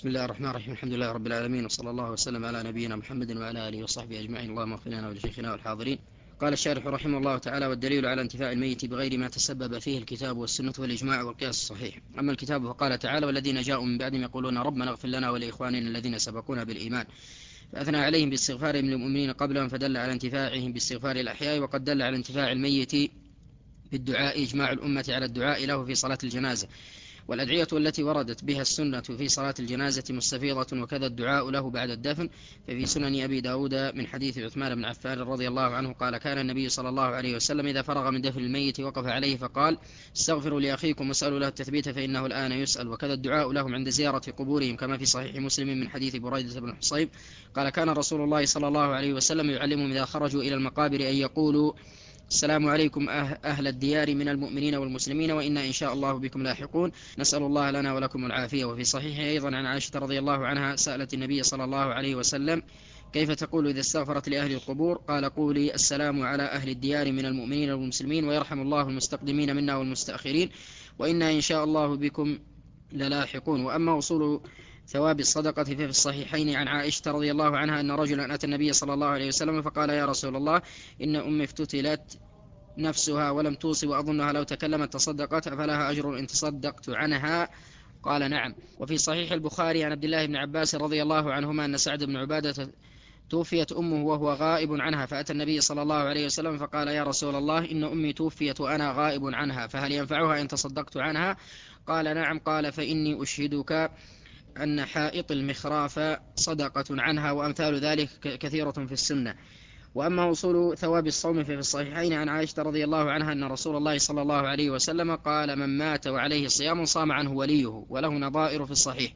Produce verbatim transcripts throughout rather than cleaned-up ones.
بسم الله الرحمن الرحيم. الحمد لله رب العالمين، وصلى الله وسلم على نبينا محمد وعلى آله وصحبه أجمعين. اللهم اغفر لنا ولشيخنا والحاضرين. قال الشارح رحمه الله تعالى: والدليل على انتفاع الميت بغير ما تسبب فيه الكتاب والسنة والإجماع والقياس الصحيح. أما الكتاب فقال تعالى: والذين جاءوا من بعدهم يقولون ربنا اغفر لنا ولإخواننا الذين سبقونا بالإيمان، فأثنى عليهم باستغفارهم للمؤمنين قبلهم، فدل على انتفاعهم باستغفار الأحياء. وقد دل على انتفاع الميت بالدعاء إجماع الأمة على الدعاء له في صلاة الجنازة، والأدعية التي وردت بها السنة في صلاة الجنازة مستفيضة، وكذا الدعاء له بعد الدفن. ففي سنن أبي داود من حديث عثمان بن عفان رضي الله عنه قال: كان النبي صلى الله عليه وسلم إذا فرغ من دفن الميت وقف عليه فقال: استغفروا لأخيكم واسألوا له التثبيت فإنه الآن يسأل. وكذا الدعاء لهم عند زيارة قبورهم، كما في صحيح مسلم من حديث بريدة بن حصيب قال: كان رسول الله صلى الله عليه وسلم يعلمهم إذا خرجوا إلى المقابر أن يقولوا: السلام عليكم أهل الديار من المؤمنين والمسلمين، وإنا إن شاء الله بكم لاحقون، نسأل الله لنا ولكم العافية. وفي صحيح أيضا عن عائشة رضي الله عنها سألت النبي صلى الله عليه وسلم: كيف تقول إذا استغفرت لأهل القبور؟ قال: قولي: السلام على أهل الديار من المؤمنين والمسلمين، ويرحم الله المستقدمين منا والمستأخرين، وإنا إن شاء الله بكم للاحقون. وأما وصول ثواب الصدقة ففي الصحيحين عن عائشة رضي الله عنها أن رجلا أتى النبي صلى الله عليه وسلم فقال: يا رسول الله، إن أمي افتتلت نفسها ولم توصي، وأظنها لو تكلمت تصدقت، أفلها أجر إن تصدقت عنها؟ قال: نعم. وفي صحيح البخاري عن عبد الله بن عباس رضي الله عنهما أن سعد بن عبادة توفيت أمه وهو غائب عنها، فأتى النبي صلى الله عليه وسلم فقال: يا رسول الله، إن أمي توفيت وأنا غائب عنها، فهل ينفعها إن تصدقت عنها؟ قال: نعم. قال: فإني أشهدك أن حائط المخراف صدقة عنها، وأمثال ذلك كثيرة في السنة. وأما وصول ثواب الصوم ففي الصحيحين عن عائشة رضي الله عنها أن رسول الله صلى الله عليه وسلم قال: من مات وعليه صيام صام عنه وليه، وله نظائر في الصحيح.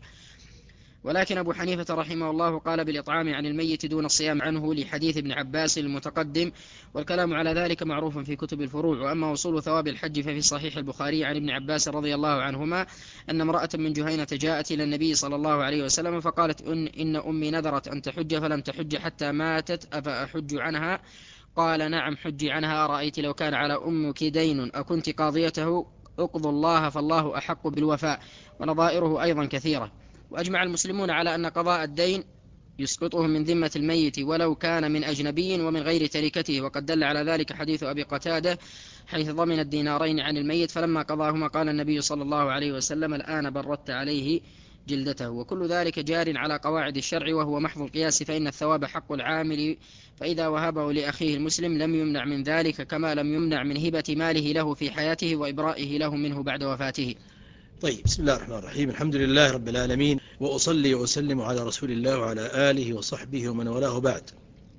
ولكن أبو حنيفة رحمه الله قال بالإطعام عن الميت دون الصيام عنه لحديث ابن عباس المتقدم، والكلام على ذلك معروف في كتب الفروع. وأما وصول ثواب الحج ففي صحيح البخاري عن ابن عباس رضي الله عنهما أن امرأة من جهينة جاءت إلى النبي صلى الله عليه وسلم فقالت: إن, إن أمي نذرت أن تحج فلم تحج حتى ماتت، أفأحج عنها؟ قال: نعم، حجي عنها. أرأيت لو كان على أمك دين أكنت قاضيته؟ اقضوا الله فالله أحق بالوفاء. ونظائره أيضا كثيرة. وأجمع المسلمون على أن قضاء الدين يسقطه من ذمة الميت ولو كان من أجنبي ومن غير تركته. وقد دل على ذلك حديث أبي قتادة حيث ضمن الدينارين عن الميت، فلما قضاهما قال النبي صلى الله عليه وسلم: الآن بردت عليه جلدته. وكل ذلك جار على قواعد الشرع وهو محض القياس، فإن الثواب حق العامل، فإذا وهبه لأخيه المسلم لم يمنع من ذلك، كما لم يمنع من هبة ماله له في حياته وإبرائه له منه بعد وفاته. طيب، بسم الله الرحمن الرحيم. الحمد لله رب العالمين، وأصلي وأسلم على رسول الله وعلى آله وصحبه ومن والاه بعد.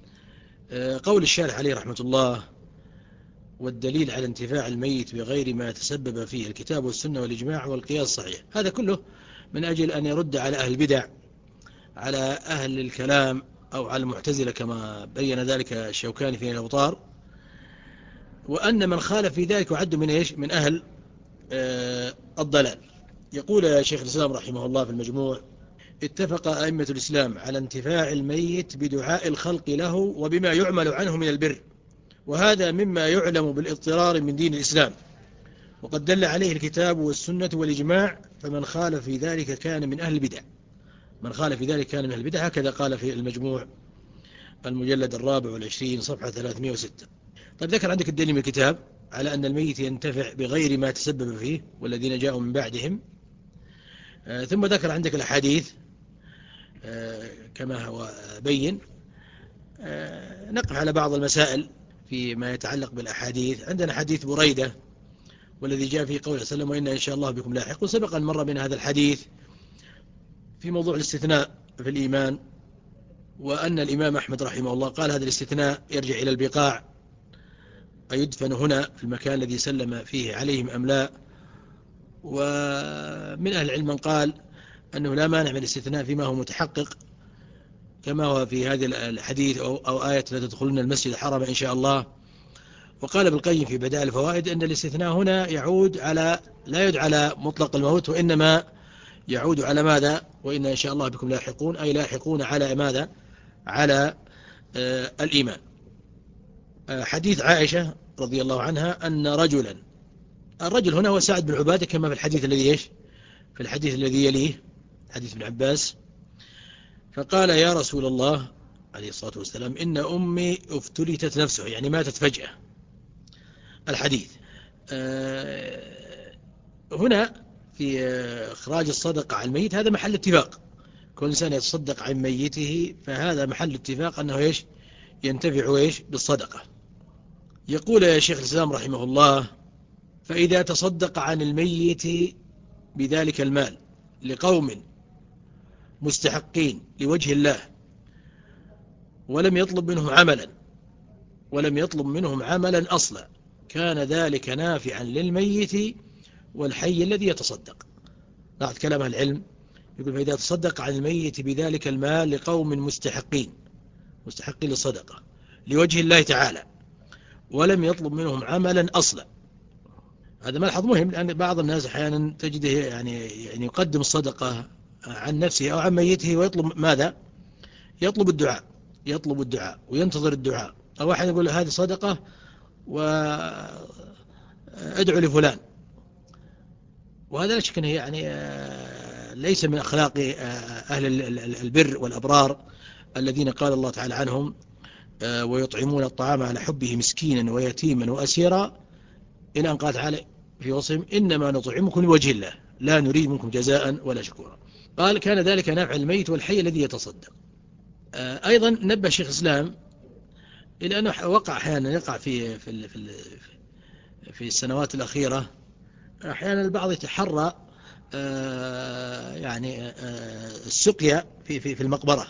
قول الشارح عليه رحمة الله: والدليل على انتفاع الميت بغير ما تسبب فيه الكتاب والسنة والإجماع والقياس الصحيح، هذا كله من أجل أن يرد على أهل البدع، على أهل الكلام، أو على المعتزلة كما بين ذلك الشوكاني في الأوطار، وأن من خالف في ذلك يعد من إيش؟ من أهل آه الضلال. يقول شيخ الإسلام رحمه الله في المجموع: اتفق أئمة الإسلام على انتفاع الميت بدعاء الخلق له وبما يعمل عنه من البر، وهذا مما يعلم بالاضطرار من دين الإسلام، وقد دل عليه الكتاب والسنة والإجماع، فمن خالف في ذلك كان من أهل البدع. من خالف في ذلك كان من أهل البدع، هكذا قال في المجموع المجلد الرابع والعشرين صفحة ثلاثمائة وستة. طيب، ذكر عندك الدليل من الكتاب على أن الميت ينتفع بغير ما تسبب فيه والذين جاءوا من بعدهم. آه ثم ذكر عندك الأحاديث آه كما هو بين. آه نقف على بعض المسائل فيما يتعلق بالأحاديث. عندنا حديث بريدة والذي جاء في قوله صلى الله عليه وسلم: وإنا إن شاء الله بكم لاحق. وسبق أن مر بنا هذا الحديث في موضوع الاستثناء في الإيمان، وأن الإمام أحمد رحمه الله قال هذا الاستثناء يرجع إلى البقاع، أيدفن هنا في المكان الذي سلم فيه عليهم أم لا. ومن أهل العلم من قال أنه لا مانع من الاستثناء فيما هو متحقق، كما هو في هذا الحديث أو, أو آية: لا تدخلون المسجد الحرام إن شاء الله. وقال ابن القيم في بدائع الفوائد أن الاستثناء هنا يعود على لا يعود على مطلق الموت، وإنما يعود على ماذا؟ وإن إن شاء الله بكم لاحقون، أي لاحقون على ماذا؟ على آه الإيمان. آه حديث عائشة رضي الله عنها أن رجلا، الرجل هنا هو سعد بن عبادة كما في الحديث الذي إيش؟ في الحديث الذي يليه، حديث ابن عباس، فقال يا رسول الله عليه الصلاة والسلام إن أمي افتلتت نفسها، يعني ماتت فجأة. الحديث هنا في إخراج الصدقة عن الميت هذا محل اتفاق، كل إنسان يتصدق عن ميته فهذا محل اتفاق أنه إيش ينتفع إيش بالصدقة. يقول يا شيخ الإسلام رحمه الله: فإذا تصدق عن الميت بذلك المال لقوم مستحقين لوجه الله ولم يطلب منهم عملا ولم يطلب منهم عملا أصلا، كان ذلك نافعا للميت والحي الذي يتصدق. لاحظ كلام العلم، يقول: فإذا تصدق عن الميت بذلك المال لقوم مستحقين مستحقين للصدقة لوجه الله تعالى ولم يطلب منهم عملا أصلا. هذا ملحظ مهم، لأن بعض الناس أحيانا تجده يعني يعني يقدم الصدقة عن نفسه أو عن ميته ويطلب ماذا؟ يطلب الدعاء يطلب الدعاء وينتظر الدعاء، أو أحد يقول هذه صدقة وأدعو لفلان، وهذا لا شك أنه يعني ليس من أخلاق أهل البر والأبرار الذين قال الله تعالى عنهم: ويطعمون الطعام على حبه مسكينا ويتيما وأسيرا، إلى أن قال تعالى في وصفهم: إنما نطعمكم لوجه الله لا نريد منكم جزاء ولا شكورا. قال: كان ذلك نافع الميت والحي الذي يتصدق. أيضا نبه شيخ الإسلام إلى أنه وقع أحيانا يقع في في في في السنوات الأخيرة أحيانا البعض يتحرى يعني السقيا في في في المقبرة،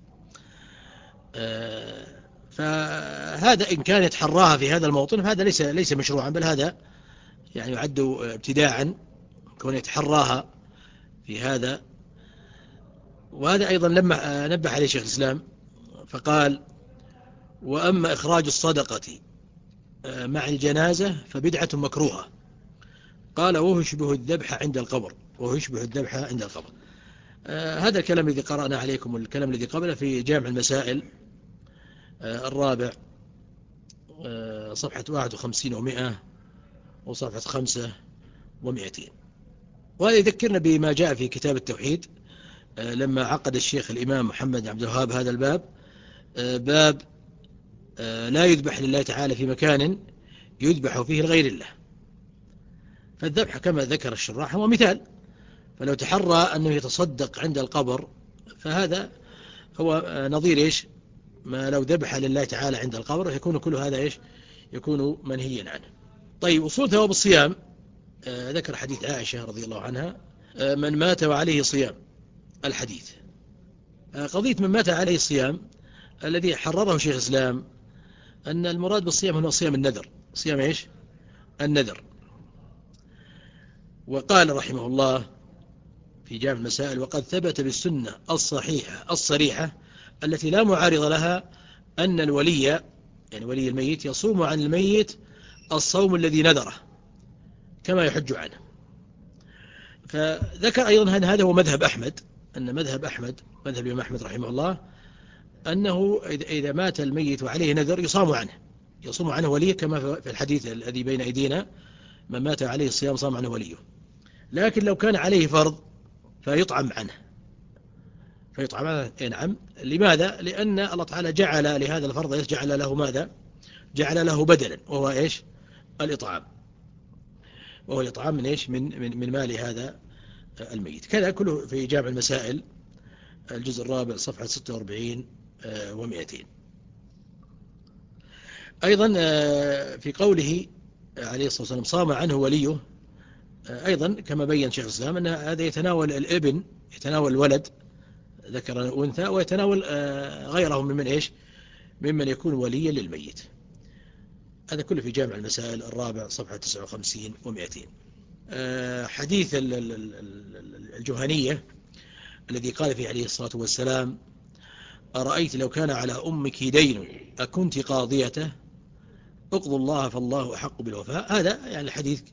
فهذا إن كان يتحراها في هذا الموطن فهذا ليس ليس مشروعا، بل هذا يعني يعد ابتداعا كون يتحراها في هذا. وهذا أيضا لما نبه عليه شيخ الإسلام فقال: وأما إخراج الصدقة مع الجنازة فبدعة مكروهة. قال: وهو يشبه الذبح عند القبر وهو يشبه الذبح عند القبر. آه هذا الكلام الذي قرأنا عليكم والكلام الذي قبله في جامع المسائل آه الرابع آه صفحة واحد وخمسين ومئة وصفحة خمسة ومئتين. وهذا يذكرنا بما جاء في كتاب التوحيد آه لما عقد الشيخ الإمام محمد عبد الوهاب هذا الباب، آه باب آه لا يذبح لله تعالى في مكان يذبح فيه لغير الله. فالذبح كما ذكر الشراح هو مثال، فلو تحرى أنه يتصدق عند القبر فهذا هو نظير إيش ما لو ذبح لله تعالى عند القبر، يكون كل هذا إيش يكون منهيا عنه. طيب، وصول ثواب الصيام آه ذكر حديث عائشة رضي الله عنها: آه من مات وعليه صيام. الحديث آه قضية من مات عليه صيام الذي حرره شيخ الإسلام أن المراد بالصيام هو صيام النذر، صيام إيش النذر. وقال رحمه الله في جامع المسائل: وقد ثبت بالسنة الصحيحة الصريحة التي لا معارض لها أن الولي يعني ولي الميت يصوم عن الميت الصوم الذي نذره كما يحج عنه. فذكر أيضا أن هذا هو مذهب أحمد، أن مذهب أحمد مذهب الإمام أحمد رحمه الله أنه إذا مات الميت وعليه نذر يصام عنه يصوم عنه وليه، كما في الحديث الذي بين أيدينا: من مات عليه الصيام صام عنه وليه. لكن لو كان عليه فرض فيطعم عنه فيطعم عنه نعم. لماذا؟ لأن الله تعالى جعل لهذا الفرض جعل له ماذا؟ جعل له بدلا، وهو إيش الإطعام، وهو الإطعام من إيش من, من, من مال هذا الميت. كذا كله في جامع المسائل الجزء الرابع صفحة ستة وأربعين ومئتين. أيضا في قوله عليه الصلاة والسلام: صام عنه وليه، أيضا كما بين شيخ الإسلام أن هذا يتناول الابن يتناول الولد ذكر وأنثى، ويتناول غيره ممن إيش ممن يكون وليا للميت. هذا كله في جامع المسائل الرابع صفحة تسعة وخمسين ومئتين. حديث الجهنية الذي قال فيه عليه الصلاة والسلام: أرأيت لو كان على أمك دين أكنت قاضيته اقضوا الله فالله أحق بالوفاء. هذا يعني الحديث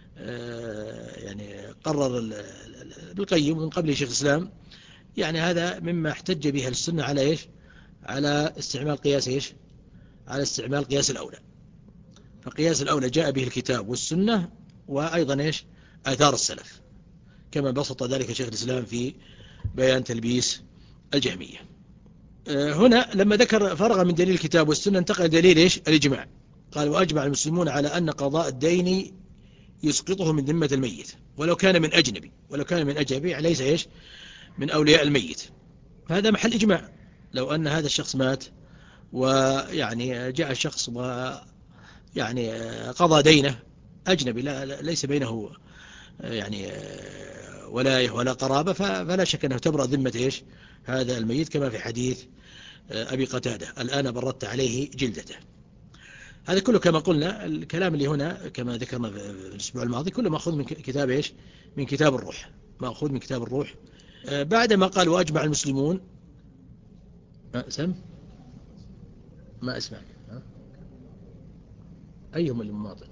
يعني قرر ابن القيم من قبل شيخ الإسلام، يعني هذا مما احتج به السنة على إيش على استعمال قياس إيش على استعمال قياس الأولى. فقياس الأولى جاء به الكتاب والسنة، وأيضا إيش آثار السلف، كما بسط ذلك شيخ الإسلام في بيان تلبيس الجهمية. هنا لما ذكر فرغ من دليل الكتاب والسنة انتقل دليل إيش؟ الإجماع. قال وأجمع المسلمون على أن قضاء الدين يسقطه من ذمة الميت ولو كان من أجنبي، ولو كان من أجنبي ليس إيش؟ من أولياء الميت. فهذا محل إجماع. لو أن هذا الشخص مات ويعني جاء الشخص ويعني قضى دينه أجنبي، لا ليس بينه يعني ولاية ولا قرابة، فلا شك أنه تبرأ ذمة إيش؟ هذا الميت، كما في حديث أبي قتادة الآن بردت عليه جلدته. هذا كله كما قلنا الكلام اللي هنا كما ذكرنا في الأسبوع الماضي كله مأخوذ من كتاب إيش؟ من كتاب الروح، مأخوذ من كتاب الروح. بعدما قال وأجمع المسلمون ما سم ما أسمع أيهم المماطل،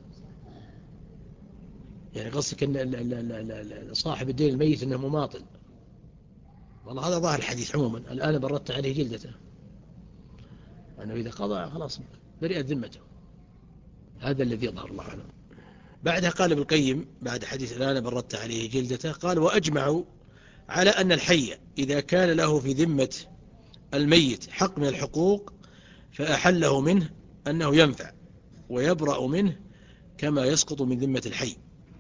يعني قصدك أن صاحب الدين الميت أنه مماطل. والله هذا ظاهر الحديث عموما الآن بردت عليه جلدته، أنه إذا قضى خلاص برئت ذمته، هذا الذي يظهر الله عنه. بعدها قال ابن القيم بعد حديث الآن بردت عليه جلدته قال وأجمعوا على أن الحي إذا كان له في ذمة الميت حق من الحقوق فأحله منه أنه ينفع ويبرأ منه كما يسقط من ذمة الحي.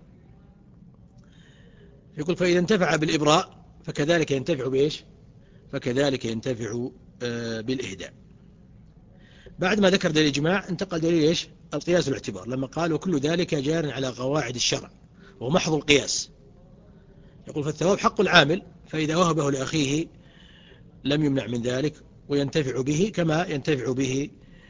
يقول فإذا انتفع بالإبراء فكذلك ينتفع بإيش؟ فكذلك ينتفع بالإهداء. بعد ما ذكر دليل الإجماع انتقل دليل إيش؟ القياس والاعتبار، لما قال وكل ذلك جار على قواعد الشرع ومحض القياس. يقول فالثواب حق العامل، فإذا وهبه لأخيه لم يمنع من ذلك وينتفع به كما ينتفع به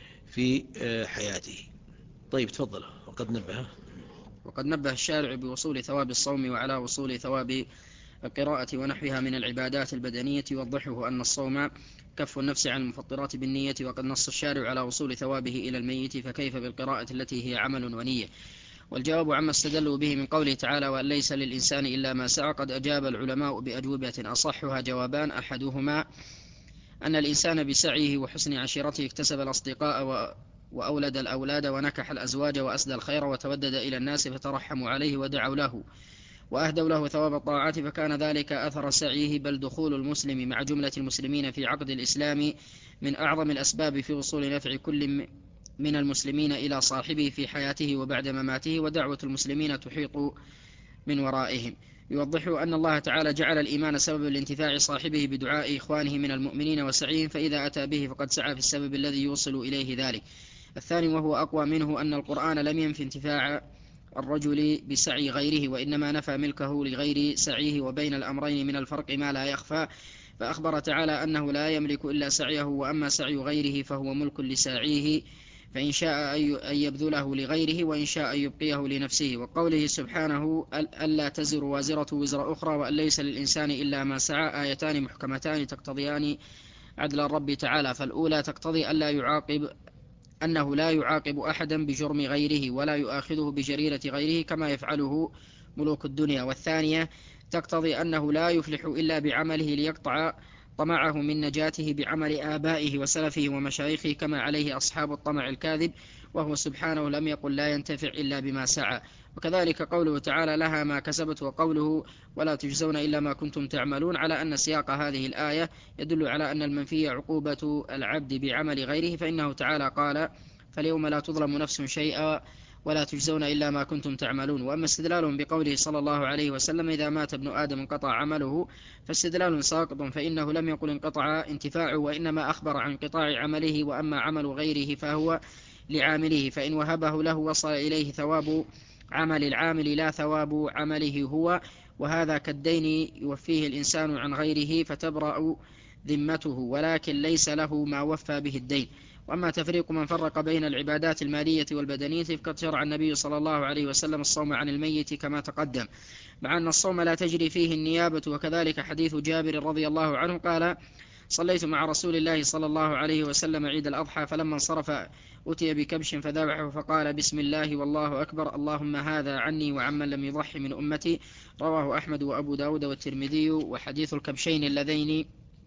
في حياته. طيب تفضل. وقد نبه وقد نبه الشارع بوصول ثواب الصوم وعلى وصول ثواب القراءة ونحوها من العبادات البدنية، يوضحه أن الصوم كف النفس عن المفطرات بالنية، وقد نص الشارع على وصول ثوابه إلى الميت، فكيف بالقراءة التي هي عمل ونية؟ والجواب عما استدلوا به من قوله تعالى وأن ليس للإنسان إلا ما سعى قد أجاب العلماء بأجوبة أصحها جوابان، أحدهما أن الإنسان بسعيه وحسن عشيرته اكتسب الأصدقاء وأولد الأولاد ونكح الأزواج وأسدى الخير وتودد إلى الناس فترحموا عليه ودعوا له وأهدوا له ثواب الطاعات، فكان ذلك أثر سعيه. بل دخول المسلم مع جملة المسلمين في عقد الإسلام من أعظم الأسباب في وصول نفع كل من المسلمين إلى صاحبه في حياته وبعد مماته، ودعوة المسلمين تحيط من ورائهم. يوضح أن الله تعالى جعل الإيمان سبب لانتفاع صاحبه بدعاء إخوانه من المؤمنين وسعيهم، فإذا أتى به فقد سعى في السبب الذي يوصل إليه ذلك. الثاني وهو أقوى منه أن القرآن لم ينفي انتفاع الرجل بسعي غيره، وإنما نفى ملكه لغير سعيه، وبين الأمرين من الفرق ما لا يخفى، فأخبر تعالى أنه لا يملك إلا سعيه، وأما سعي غيره فهو ملك لساعيه، فإن شاء أن يبذله لغيره وإن شاء أن يبقيه لنفسه. وقوله سبحانه ألا تزر وازرة وزر أخرى وأن ليس للإنسان إلا ما سعى، آيتان محكمتان تقتضيان عدل الرب تعالى. فالأولى تقتضي ألا يعاقب أنه لا يعاقب أحدا بجرم غيره ولا يؤاخذه بجريرة غيره كما يفعله ملوك الدنيا، والثانية تقتضي أنه لا يفلح إلا بعمله ليقطع طمعه من نجاته بعمل آبائه وسلفه ومشايخه كما عليه أصحاب الطمع الكاذب، وهو سبحانه لم يقل لا ينتفع إلا بما سعى. وكذلك قوله تعالى لها ما كسبت، وقوله ولا تجزون إلا ما كنتم تعملون، على أن سياق هذه الآية يدل على أن المنفي عقوبة العبد بعمل غيره، فإنه تعالى قال فاليوم لا تظلم نفس شيئا ولا تجزون إلا ما كنتم تعملون. وأما استدلالهم بقوله صلى الله عليه وسلم إذا مات ابن آدم انقطع عمله فاستدلال ساقط، فإنه لم يقل انقطع انتفاعه وإنما أخبر عن انقطاع عمله، وأما عمل غيره فهو لعامله، فإن وهبه له وصل إليه ثواب عمل العامل لا ثواب عمله هو، وهذا كالدين يوفيه الإنسان عن غيره فتبرأ ذمته ولكن ليس له ما وفى به الدين. وأما تفريق من فرق بين العبادات المالية والبدنية فقد شرع النبي صلى الله عليه وسلم الصوم عن الميت كما تقدم، مع أن الصوم لا تجري فيه النيابة. وكذلك حديث جابر رضي الله عنه قال صليت مع رسول الله صلى الله عليه وسلم عيد الأضحى فلما انصرف أتي بكبش فذبحه فقال بسم الله والله أكبر اللهم هذا عني وعمن لم يضحي من أمتي، رواه أحمد وأبو داود والترمذي. وحديث الكبشين اللذين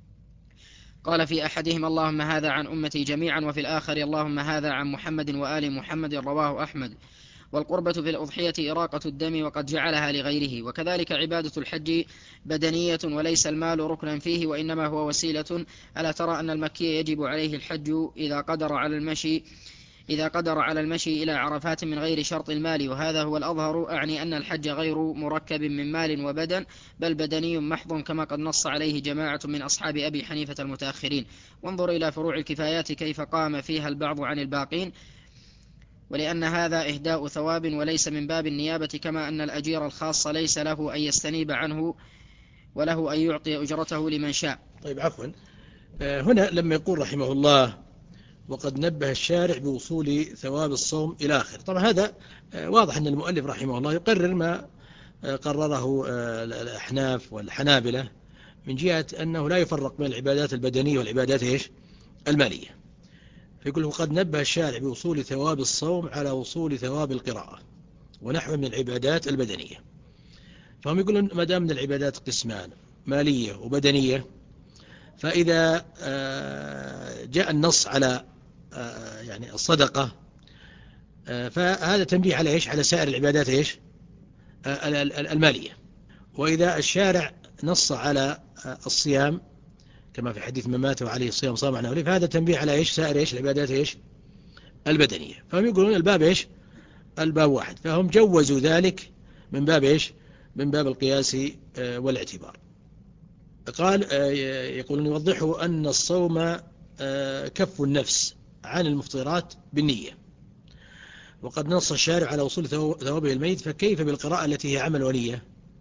قال في أحدهما اللهم هذا عن أمتي جميعا وفي الآخر اللهم هذا عن محمد وآل محمد، رواه أحمد. والقربة في الأضحية إراقة الدم وقد جعلها لغيره. وكذلك عبادة الحج بدنية وليس المال ركنا فيه وإنما هو وسيلة. ألا ترى أن المكي يجب عليه الحج إذا قدر على المشي إذا قدر على المشي إلى عرفات من غير شرط المال، وهذا هو الأظهر. أعني أن الحج غير مركب من مال وبدن، بل بدني محض كما قد نص عليه جماعة من أصحاب أبي حنيفة المتأخرين. وانظر إلى فروع الكفايات كيف قام فيها البعض عن الباقين، ولأن هذا إهداء ثواب وليس من باب النيابة، كما أن الأجير الخاص ليس له أن يستنيب عنه وله أن يعطي أجرته لمن شاء. طيب عفوا، هنا لما يقول رحمه الله وقد نبه الشارع بوصول ثواب الصوم إلى آخر، طبعا هذا واضح أن المؤلف رحمه الله يقرر ما قرره الأحناف والحنابلة من جهة أنه لا يفرق بين العبادات البدنية والعبادات إيش المالية. فيقول وقد نبه الشارع بوصول ثواب الصوم على وصول ثواب القراءة ونحو من العبادات البدنية. فهم يقولون ما دام من العبادات قسمان مالية وبدنية، فإذا جاء النص على يعني الصدقة فهذا تنبيه على إيش على سائر العبادات إيش المالية. وإذا الشارع نص على الصيام كما في حديث من مات وعليه الصيام صام عنه وليه، فهذا تنبيه على إيش سائر إيش العبادات إيش البدنية. فهم يقولون الباب إيش الباب واحد، فهم جوزوا ذلك من باب إيش من باب القياس والاعتبار. قال يقولون يوضحوا أن الصوم كف النفس عن المفطرات بالنية، وقد نص الشارع على وصول ثوابه الميت، فكيف بالقراءة التي هي عمل ونية؟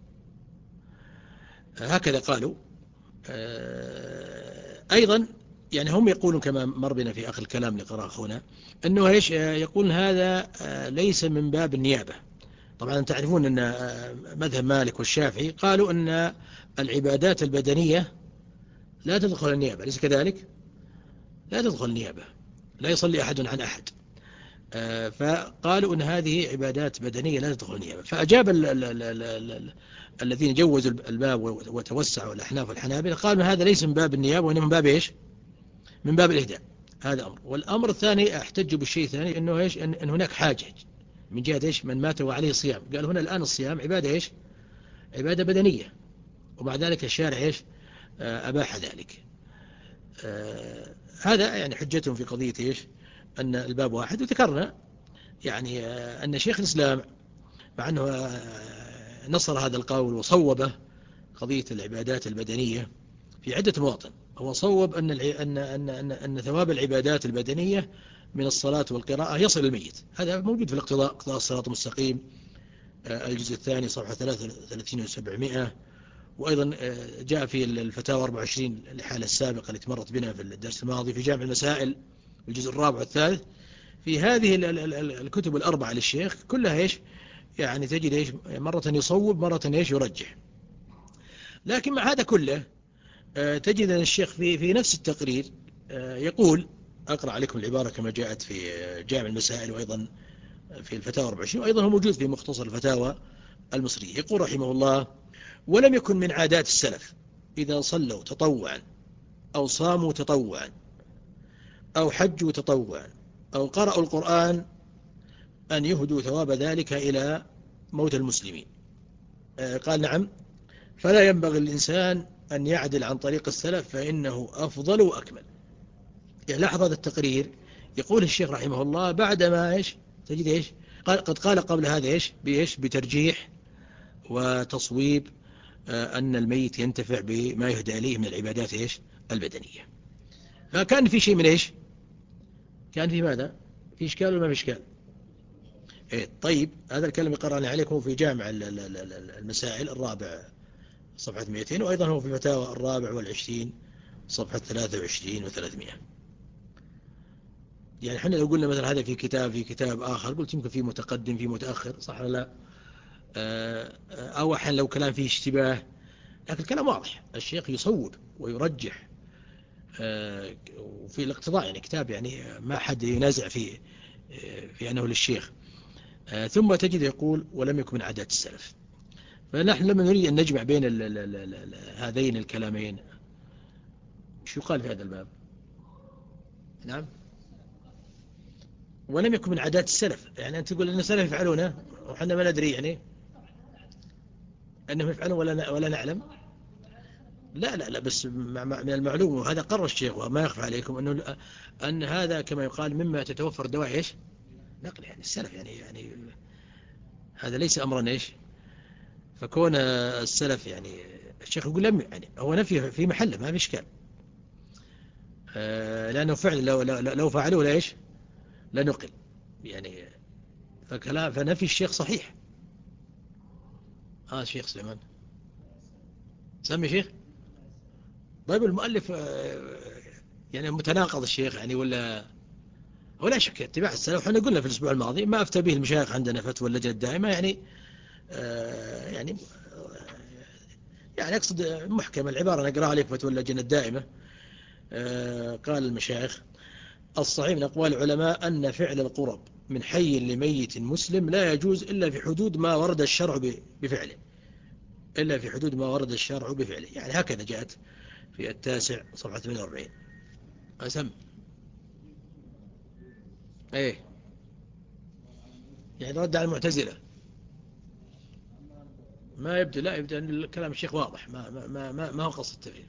هكذا قالوا. أيضا يعني هم يقولون كما مر بنا في آخر الكلام لقراء أخونا أنه إيش يقول هذا ليس من باب النيابة. طبعا تعرفون أن مذهب مالك والشافعي قالوا أن العبادات البدنية لا تدخل النيابة، ليس كذلك؟ لا تدخل النيابة، لا يصلي أحد عن أحد، فقالوا أن هذه عبادات بدنية لا تدخل النيابة. فأجاب ال ال ال ال ال الذين جوزوا الباب وتوسعوا الأحناف والحنابلة قالوا هذا ليس من باب النيابة وإنما من باب إيش من باب الإهداء. هذا أمر. والأمر الثاني احتج بالشيء الثاني أنه إيش أن, أن هناك حاجة من جهة إيش من مات وعليه صيام. قالوا هنا الآن الصيام عبادة إيش عبادة بدنية، ومع ذلك الشارع إيش أباح ذلك. آه هذا يعني حجتهم في قضية إيش أن الباب واحد. وذكرنا يعني آه أن شيخ الإسلام مع أنه آه نصر هذا القول وصوبه قضية العبادات البدنية في عدة مواطن. هو صوب أن, أن, أن, أن, أن ثواب العبادات البدنية من الصلاة والقراءة يصل الميت. هذا موجود في الاقتضاء اقتضاء الصراط المستقيم الجزء الثاني صفحة ثلاثة وثلاثين وسبعمائة. وأيضا جاء في الفتاوى أربعة وعشرين الحالة السابقة التي مرت بنا في الدرس الماضي في جامع المسائل الجزء الرابع والثالث. في هذه الكتب الأربعة للشيخ كلها إيش يعني تجد إيش مرة يصوب مرة إيش يرجح. لكن مع هذا كله تجد أن الشيخ في في نفس التقرير يقول، أقرأ عليكم العبارة كما جاءت في جامع المسائل وأيضا في الفتاوى أربعة وعشرين وأيضا هو موجود في مختصر الفتاوى المصرية. يقول رحمه الله: ولم يكن من عادات السلف إذا صلوا تطوعا أو صاموا تطوعا أو حجوا تطوعا أو قرأوا القرآن أن يهدوا ثواب ذلك إلى موت المسلمين. قال: نعم، فلا ينبغي الإنسان أن يعدل عن طريق السلف فإنه أفضل وأكمل. يعني لاحظ هذا التقرير يقول الشيخ رحمه الله بعدما إيش تجد إيش قال قد قال قبل هذا إيش بإيش بترجيح وتصويب أن الميت ينتفع بما يهدى إليه من العبادات إيش البدنية. فكان في شيء من إيش كان في ماذا في إشكال ولا ما في إشكال؟ إيه طيب، هذا الكلام قرأنا عليكم في جامع المسائل الرابع صفحة مئتين، وأيضا هو في فتاوى الرابع والعشرين صفحة ثلاثة وعشرين وثلاثمائة. يعني احنا لو قلنا مثلا هذا في كتاب في كتاب آخر قلت يمكن في متقدم في متأخر، صح ولا لا؟ أو أحيانا لو كلام فيه اشتباه، لكن الكلام واضح. الشيخ يصوب ويرجح وفي الاقتضاء يعني كتاب يعني ما حد ينازع فيه في أنه للشيخ. ثم تجد يقول: ولم يكن من عادات السلف. فنحن لما نريد أن نجمع بين ال ال ال ال هذين الكلامين شو قال في هذا الباب؟ نعم ولم يكن من عادات السلف. يعني أنت تقول أن السلف يفعلونه وحنا ما ندري يعني أنهم يفعلون ولا ولا نعلم. لا لا لا بس من المعلوم، وهذا قرر الشيخ وما يخفى عليكم أنه أن هذا كما يقال مما تتوفر دواعي إيش نقل. يعني السلف يعني يعني هذا ليس أمرا إيش. فكون السلف يعني الشيخ يقول لم يعني هو نفي في محله ما في إشكال، لأنه فعلا لو, لو, لو فعلوا ليش لا نقل يعني. فكلام فنفي الشيخ صحيح. ها آه الشيخ سليمان سمي شيخ. طيب المؤلف يعني متناقض الشيخ يعني ولا ولا شك اتباع السلف. احنا قلنا في الأسبوع الماضي ما أفتى به المشايخ عندنا فتوى اللجنة الدائمة يعني آه يعني يعني أقصد محكم العبارة نقرأها لك فتوى اللجنة الدائمة. آه قال المشايخ الصحيح من أقوال العلماء أن فعل القرب من حي لميت مسلم لا يجوز إلا في حدود ما ورد الشرع بفعله إلا في حدود ما ورد الشرع بفعله. يعني هكذا جاءت في التاسع صفحة ثمانية وأربعين. أسم إيه يعني رد على المعتزلة. ما يبدو لا يبدو أن الكلام الشيخ واضح ما ما ما ما, ما هو قصد التفريق.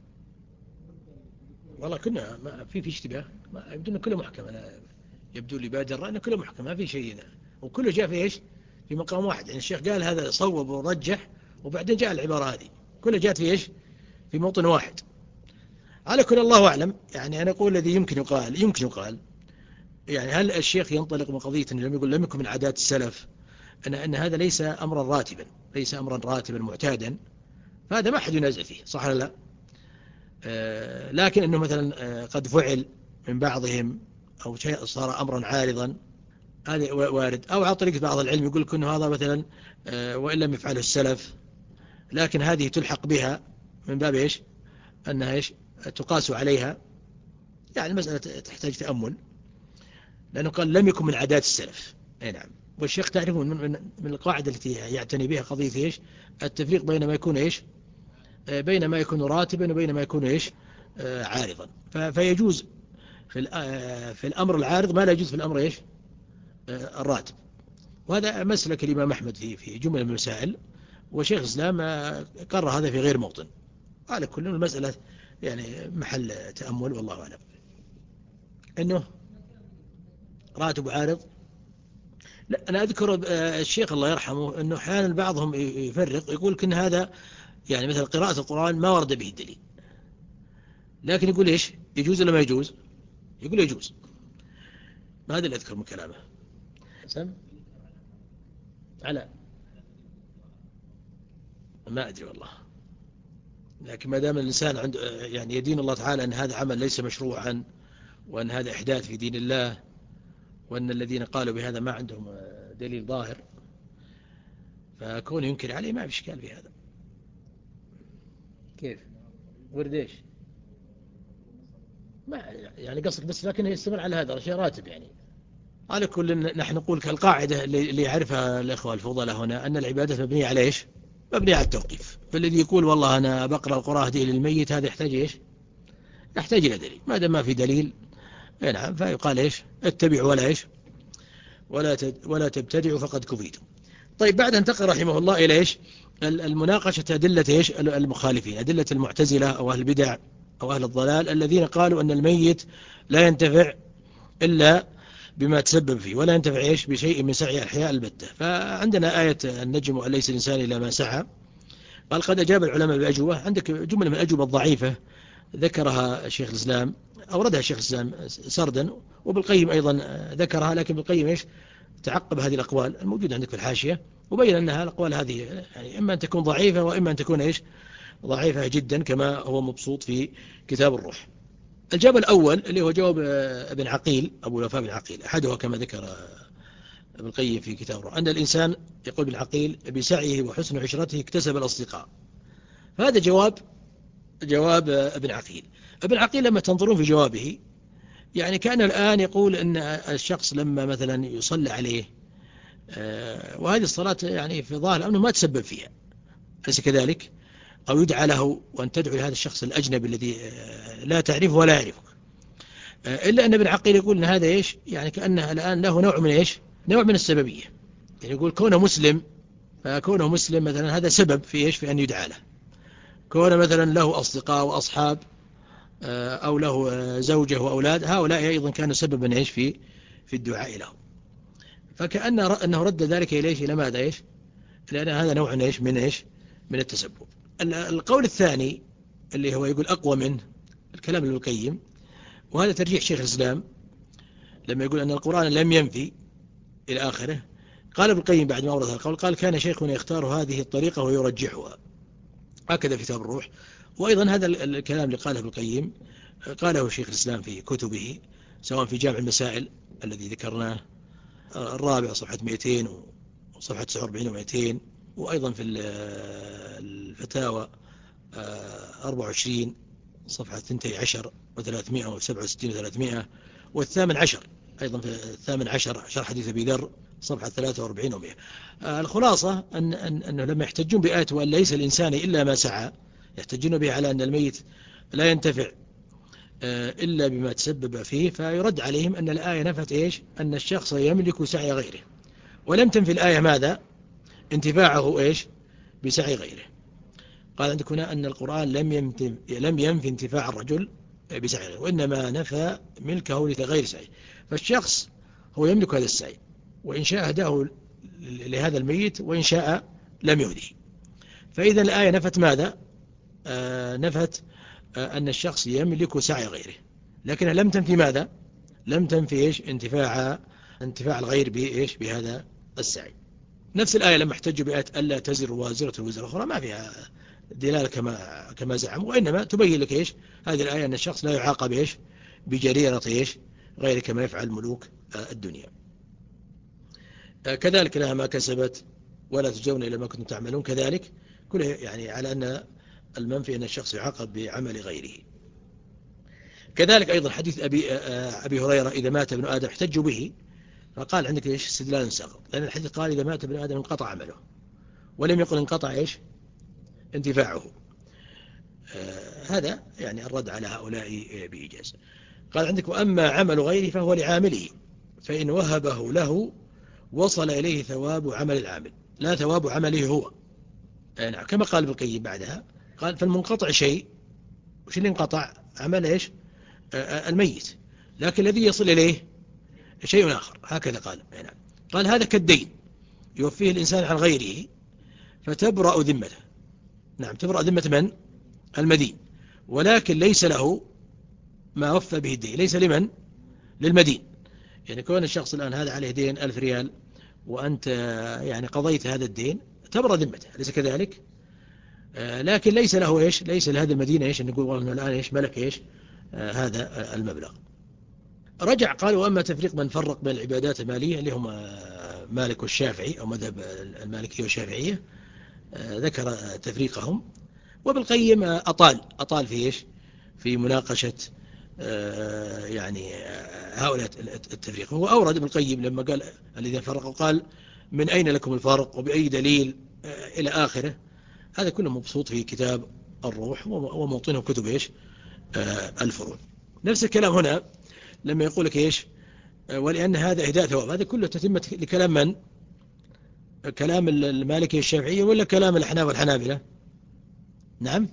والله كنا ما في في اشتباه. ما يبدو أن كله محكم. أنا يبدو لي بادر الرأي أن كله محكم ما في شيء وكله جاء في إيش في مقام واحد. يعني الشيخ قال هذا صوب ورجح وبعدين جاء العبارة هذه كلها جاءت في إيش في موطن واحد. على كل الله أعلم. يعني أنا أقول الذي يمكن يقال يمكن يقال يعني هل الشيخ ينطلق من قضية أنه لم يقول لم يكن من عادات السلف أن, أن هذا ليس أمرا راتبا ليس أمرا راتبا معتادا. فهذا ما أحد ينازع فيه صح ولا لا. آه لكن أنه مثلا آه قد فعل من بعضهم أو شيء صار أمرا عارضا هذا وارد. أو على طريقة بعض العلم يقول لك أنه هذا مثلا آه وإن لم يفعله السلف لكن هذه تلحق بها من باب إيش أنها إيش تقاس عليها. يعني المسألة تحتاج تأمل لأنه قال لم يكن من عادات السلف. أي نعم. والشيخ تعرفون من, من, من القاعدة التي يعتني بها قضية إيش التفريق بين ما يكون إيش بين ما يكون راتبا وبين ما يكون إيش عارضا. فيجوز في, في الأمر العارض ما لا يجوز في الأمر إيش الراتب. وهذا مسلك الإمام أحمد في في جملة من المسائل وشيخ الإسلام قرر هذا في غير موطن. على كل المسألة يعني محل تأمل والله أعلم. إنه راتب عارض. لا أنا أذكر الشيخ الله يرحمه أنه أحيانا بعضهم يفرق يقول كأن هذا يعني مثل قراءة القرآن ما ورد به الدليل لكن يقول إيش يجوز ولا ما يجوز. يقول يجوز. ما هذا اللي أذكر من كلامه. سم على ما أدري والله. لكن ما دام الإنسان عنده يعني يدين الله تعالى أن هذا عمل ليس مشروعا وأن هذا إحداث في دين الله وأن الذين قالوا بهذا ما عندهم دليل ظاهر فكون ينكر عليه ما في إشكال في هذا. كيف ورد إيش ما يعني قصد بس لكن يستمر على هذا شيء راتب. يعني على كل نحن نقول كالقاعدة اللي يعرفها الإخوة الفضلاء هنا أن العبادة مبنية على إيش مبنية على التوقيف. فالذي يقول والله أنا بقرأ القرآن هدي للميت هذا يحتاج إيش يحتاج إلى دليل. ما دام ما في دليل نعم فيقال إيش اتبعوا ولا إيش ولا ولا تبتدعوا فقد كفيتم. طيب بعد انتقل رحمه الله إلى إيش المناقشة أدلة إيش المخالفين أدلة المعتزلة أو أهل البدع أو أهل الضلال الذين قالوا أن الميت لا ينتفع إلا بما تسبب فيه ولا ينتفع إيش بشيء من سعي الحياة البتة. فعندنا آية النجم وليس الإنسان إلا ما سعى. قال قد أجاب العلماء بأجوبة. عندك جملة من الأجوبة الضعيفة ذكرها شيخ الإسلام أوردها شيخ الإسلام سردا وبالقيم أيضا ذكرها لكن بالقيم إيش تعقب هذه الأقوال الموجودة عندك في الحاشية وبين أنها الأقوال هذه يعني إما أن تكون ضعيفة وإما أن تكون إيش ضعيفة جدا كما هو مبسوط في كتاب الروح. الجواب الأول اللي هو جواب ابن عقيل أبو الوفاء بن عقيل أحدها كما ذكر ابن القيم في كتاب الروح أن الإنسان يقول ابن عقيل بسعيه وحسن عشرته اكتسب الأصدقاء. فهذا جواب جواب ابن عقيل. ابن عقيل لما تنظرون في جوابه يعني كان الآن يقول أن الشخص لما مثلا يصلى عليه وهذه الصلاة يعني في ظاهر أنه ما تسبب فيها أليس كذلك أو يدعى له وأن تدعو لهذا الشخص الأجنبي الذي لا تعرفه ولا يعرفك إلا أن ابن عقيل يقول أن هذا إيش يعني كأنه الآن له نوع من إيش نوع من السببية. يعني يقول كونه مسلم، فكونه مسلم مثلا هذا سبب في إيش في أن يدعى له. كونه مثلا له أصدقاء وأصحاب أو له زوجة وأولاد، هؤلاء أيضا كانوا سببا إيش في في الدعاء له. فكأن أنه رد ذلك إليه إلى ماذا إيش لأن هذا نوع إيش من إيش من التسبب. القول الثاني اللي هو يقول أقوى منه الكلام ابن القيم، وهذا ترجيح شيخ الإسلام لما يقول أن القرآن لم ينفي إلى آخره. قال ابن القيم بعد ما أورد هذا القول قال كان شيخنا يختار هذه الطريقة ويرجحها، هكذا في كتاب الروح. وأيضا هذا الكلام اللي قاله ابن القيم قاله شيخ الإسلام في كتبه، سواء في جامع المسائل الذي ذكرناه الرابع صفحة مئتين وصفحة تسعة وأربعين ومئتين، وأيضا في الفتاوى أربعة وعشرين صفحة اثنتي عشر وثلاثمائة وسبعة وستين وثلاثمائة، والثامن عشر أيضا في الثامن عشر شرح حديث أبي ذر صفحة ثلاثة وأربعين ومئة. الخلاصة أن أن أنه لما يحتجون بآية وأن ليس الإنسان إلا ما سعى، يحتجون به على أن الميت لا ينتفع إلا بما تسبب فيه، فيرد عليهم أن الآية نفت إيش أن الشخص يملك سعي غيره، ولم تنفي الآية ماذا انتفاعه إيش بسعي غيره. قال عندك هنا أن القرآن لم لم ينفي انتفاع الرجل بسعي غيره، وإنما نفى ملكه لغير سعي. فالشخص هو يملك هذا السعي، وإن شاء هداه لهذا الميت وإن شاء لم يهديه. فإذا الآية نفت ماذا آه نفت آه أن الشخص يملك سعي غيره، لكن لم تنفي ماذا لم تنفي إيش انتفاع انتفاع الغير بإيش بهذا السعي. نفس الآية لما احتجوا بآية ألا تزر وازرة وزر أخرى ما فيها دلالة كما كما زعم، وإنما تبين لك إيش هذه الآية أن الشخص لا يعاقب إيش بجريرة إيش غير كما يفعل ملوك الدنيا. كذلك لها ما كسبت ولا تجزون إلى ما كنتم تعملون، كذلك كله يعني على أن المنفي أن الشخص يعاقب بعمل غيره. كذلك أيضا حديث أبي, أبي هريرة إذا مات ابن آدم احتجوا به، فقال عندك إيش استدلال ساقط، لأن الحديث قال إذا مات ابن آدم انقطع عمله، ولم يقل انقطع إيش انتفاعه. آه هذا يعني الرد على هؤلاء بإيجاز. قال عندك وأما عمل غيره فهو لعامله، فإن وهبه له وصل إليه ثواب عمل العامل لا ثواب عمله هو. يعني كما قال ابن القيم بعدها قال فالمنقطع شيء، وش اللي انقطع عمل إيش آه الميت، لكن الذي يصل إليه شيء آخر. هكذا قال. يعني قال هذا كالدين يوفيه الإنسان عن غيره فتبرأ ذمته. نعم تبرأ ذمة من؟ المدين، ولكن ليس له ما وفى به الدين، ليس لمن؟ للمدين. يعني كون الشخص الآن هذا عليه دين ألف ريال وأنت يعني قضيت هذا الدين تبرأ ذمته، ليس كذلك؟ آه لكن ليس له إيش ليس لهذا المدينة إيش نقول والله الآن إيش ملك إيش آه هذا المبلغ. رجع قال وأما تفريق من فرق بين العبادات المالية اللي هم مالك والشافعي أو مذهب المالكية والشافعية، ذكر تفريقهم. وبالقيم أطال أطال في إيش في مناقشة يعني هؤلاء التفريق. هو أورد ابن القيم لما قال الذين فرقوا قال من أين لكم الفرق وبأي دليل إلى آخره. هذا كله مبسوط في كتاب الروح وموطنه كتب إيش الفروع. نفس الكلام هنا لما يقول لك إيش ولأن هذا إهداء ثواب، هذا كله تتمة لكلام من؟ كلام المالكية الشافعية ولا كلام الأحناف والحنابلة؟ نعم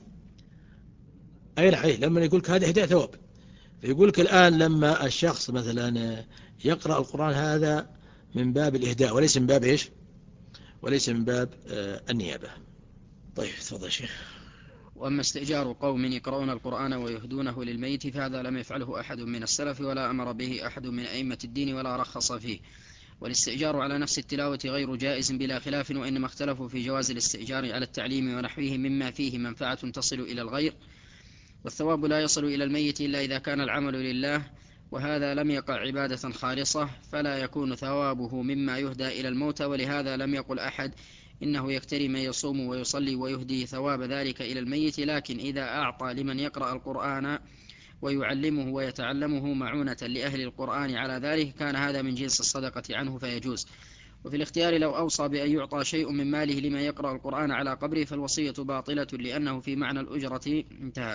أي نعم. لما يقول لك هذا إهداء ثواب، فيقول لك الآن لما الشخص مثلا يقرأ القرآن هذا من باب الإهداء وليس من باب إيش وليس من باب النيابة. طيب تفضل شيخ. وأما استئجار قوم يقرؤون القرآن ويهدونه للميت فهذا لم يفعله أحد من السلف ولا أمر به أحد من أئمة الدين ولا رخص فيه. والاستئجار على نفس التلاوة غير جائز بلا خلاف، وإنما اختلفوا في جواز الاستئجار على التعليم ونحوه مما فيه منفعة تصل إلى الغير، والثواب لا يصل إلى الميت إلا إذا كان العمل لله، وهذا لم يقع عبادة خالصة فلا يكون ثوابه مما يهدى إلى الموتى. ولهذا لم يقل أحد إنه يكتري من يصوم ويصلي ويهدي ثواب ذلك إلى الميت، لكن إذا أعطى لمن يقرأ القرآن ويعلمه ويتعلمه معونة لأهل القرآن على ذلك كان هذا من جنس الصدقة عنه فيجوز. وفي الاختيار لو أوصى بأن يعطى شيء من ماله لمن يقرأ القرآن على قبره فالوصية باطلة لأنه في معنى الأجرة انتهى.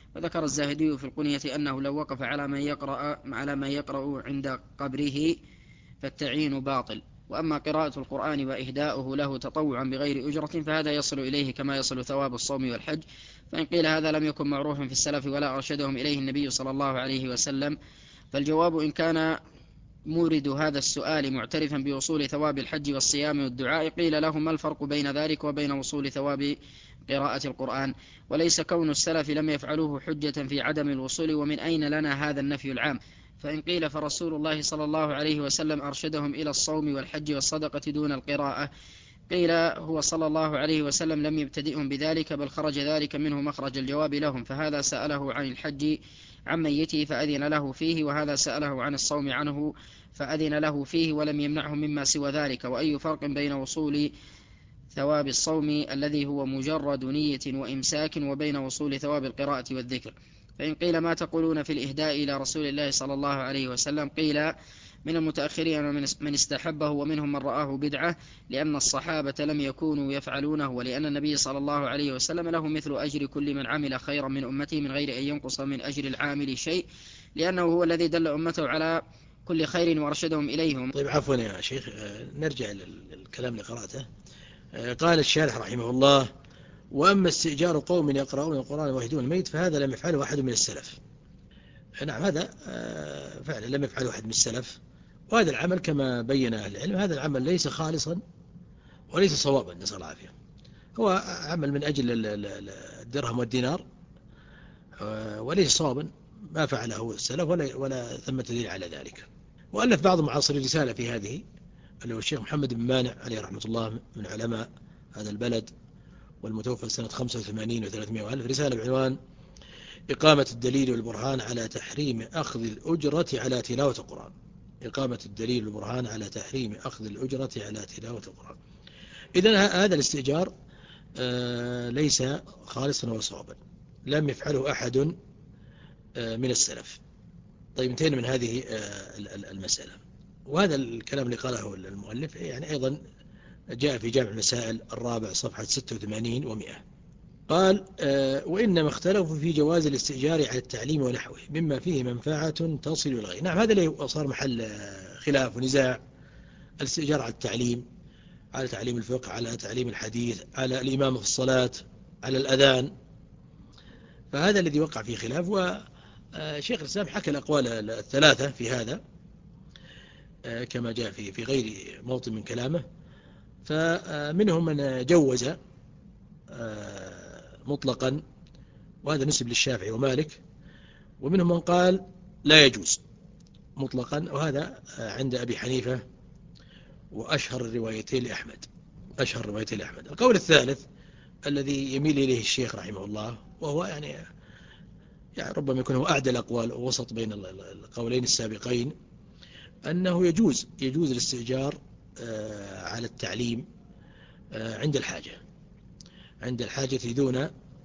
وذكر الزاهدي في القنية أنه لو وقف على من يقرأ, على من يقرأ عند قبره فالتعيين باطل. وأما قراءة القرآن وإهداؤه له تطوعا بغير أجرة فهذا يصل إليه كما يصل ثواب الصوم والحج. فإن قيل هذا لم يكن معروفا في السلف ولا أرشدهم إليه النبي صلى الله عليه وسلم، فالجواب إن كان مورد هذا السؤال معترفا بوصول ثواب الحج والصيام والدعاء قيل له ما الفرق بين ذلك وبين وصول ثواب قراءة القرآن؟ وليس كون السلف لم يفعلوه حجة في عدم الوصول. ومن أين لنا هذا النفي العام؟ فإن قيل فرسول الله صلى الله عليه وسلم أرشدهم إلى الصوم والحج والصدقة دون القراءة، قيل هو صلى الله عليه وسلم لم يبتدئهم بذلك بل خرج ذلك منه مخرج الجواب لهم، فهذا سأله عن الحج عن ميته فأذن له فيه، وهذا سأله عن الصوم عنه فأذن له فيه ولم يمنعه مما سوى ذلك. وأي فرق بين وصول ثواب الصوم الذي هو مجرد نية وإمساك وبين وصول ثواب القراءة والذكر؟ فإن قيل ما تقولون في الإهداء إلى رسول الله صلى الله عليه وسلم؟ قيل من المتأخرين من استحبه ومنهم من رآه بدعة، لأن الصحابة لم يكونوا يفعلونه، ولأن النبي صلى الله عليه وسلم له مثل أجر كل من عمل خيرا من أمته من غير أن ينقص من أجر العامل شيء، لأنه هو الذي دل أمته على كل خير وارشدهم إليهم. طيب عفوا يا شيخ، نرجع للكلام اللي قرأته. قال الشارح رحمه الله: وأما استئجار قوم يقرؤون القرآن ويهدون الميت فهذا لم يفعله أحد من السلف. نعم، هذا فعلا لم يفعله أحد من السلف، وهذا العمل كما بين أهل العلم هذا العمل ليس خالصا وليس صوابا، نسأل الله العافية. هو عمل من أجل الدرهم والدينار وليس صوابا، ما فعله السلف ولا, ولا ثم دليل على ذلك. وألف بعض معاصرين رسالة في هذه، اللي هو الشيخ محمد بن مانع عليه رحمة الله من علماء هذا البلد، والمتوفى سنة خمسة وثمانين وثلاثمائة وألف، رسالة بعنوان إقامة الدليل والبرهان على تحريم أخذ الأجرة على تلاوة القرآن. إقامة الدليل والبرهان على تحريم أخذ الأجرة على تلاوة القرآن. إذن هذا الاستئجار ليس خالصا وصوابا، لم يفعله أحد من السلف. طيب انتهينا من هذه المسألة. وهذا الكلام اللي قاله المؤلف يعني أيضا جاء في جامع المسائل الرابع صفحة ستة وثمانين ومئة. قال: وإنما اختلفوا في جواز الاستئجار على التعليم ونحوه مما فيه منفعة تصل إلى الغاية. نعم، هذا اللي صار محل خلاف ونزاع، الاستئجار على التعليم، على تعليم الفقه، على تعليم الحديث، على الإمامة في الصلاة، على الأذان، فهذا الذي وقع فيه خلاف. وشيخ الإسلام حكى الأقوال الثلاثة في هذا كما جاء في في غير موطن من كلامه. فمنهم من جوز مطلقا، وهذا نسب للشافعي ومالك، ومنهم من قال لا يجوز مطلقا، وهذا عند أبي حنيفة وأشهر الروايتين لأحمد أشهر الروايتين لأحمد. القول الثالث الذي يميل إليه الشيخ رحمه الله، وهو يعني, يعني ربما يكون هو أعدل الأقوال ووسط بين القولين السابقين، أنه يجوز يجوز الاستئجار على التعليم عند الحاجة عند الحاجة دون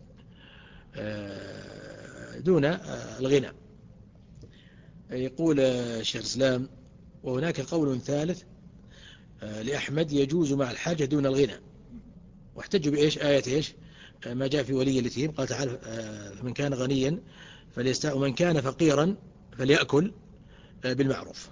دون الغنى. يقول الشيخ الإسلام: وهناك قول ثالث لأحمد يجوز مع الحاجة دون الغنى، واحتجوا بإيش؟ آية إيش؟ ما جاء في ولي اليتيم، قال تعالى: فمن كان غنيا فليستعفف ومن كان فقيرا فليأكل بالمعروف.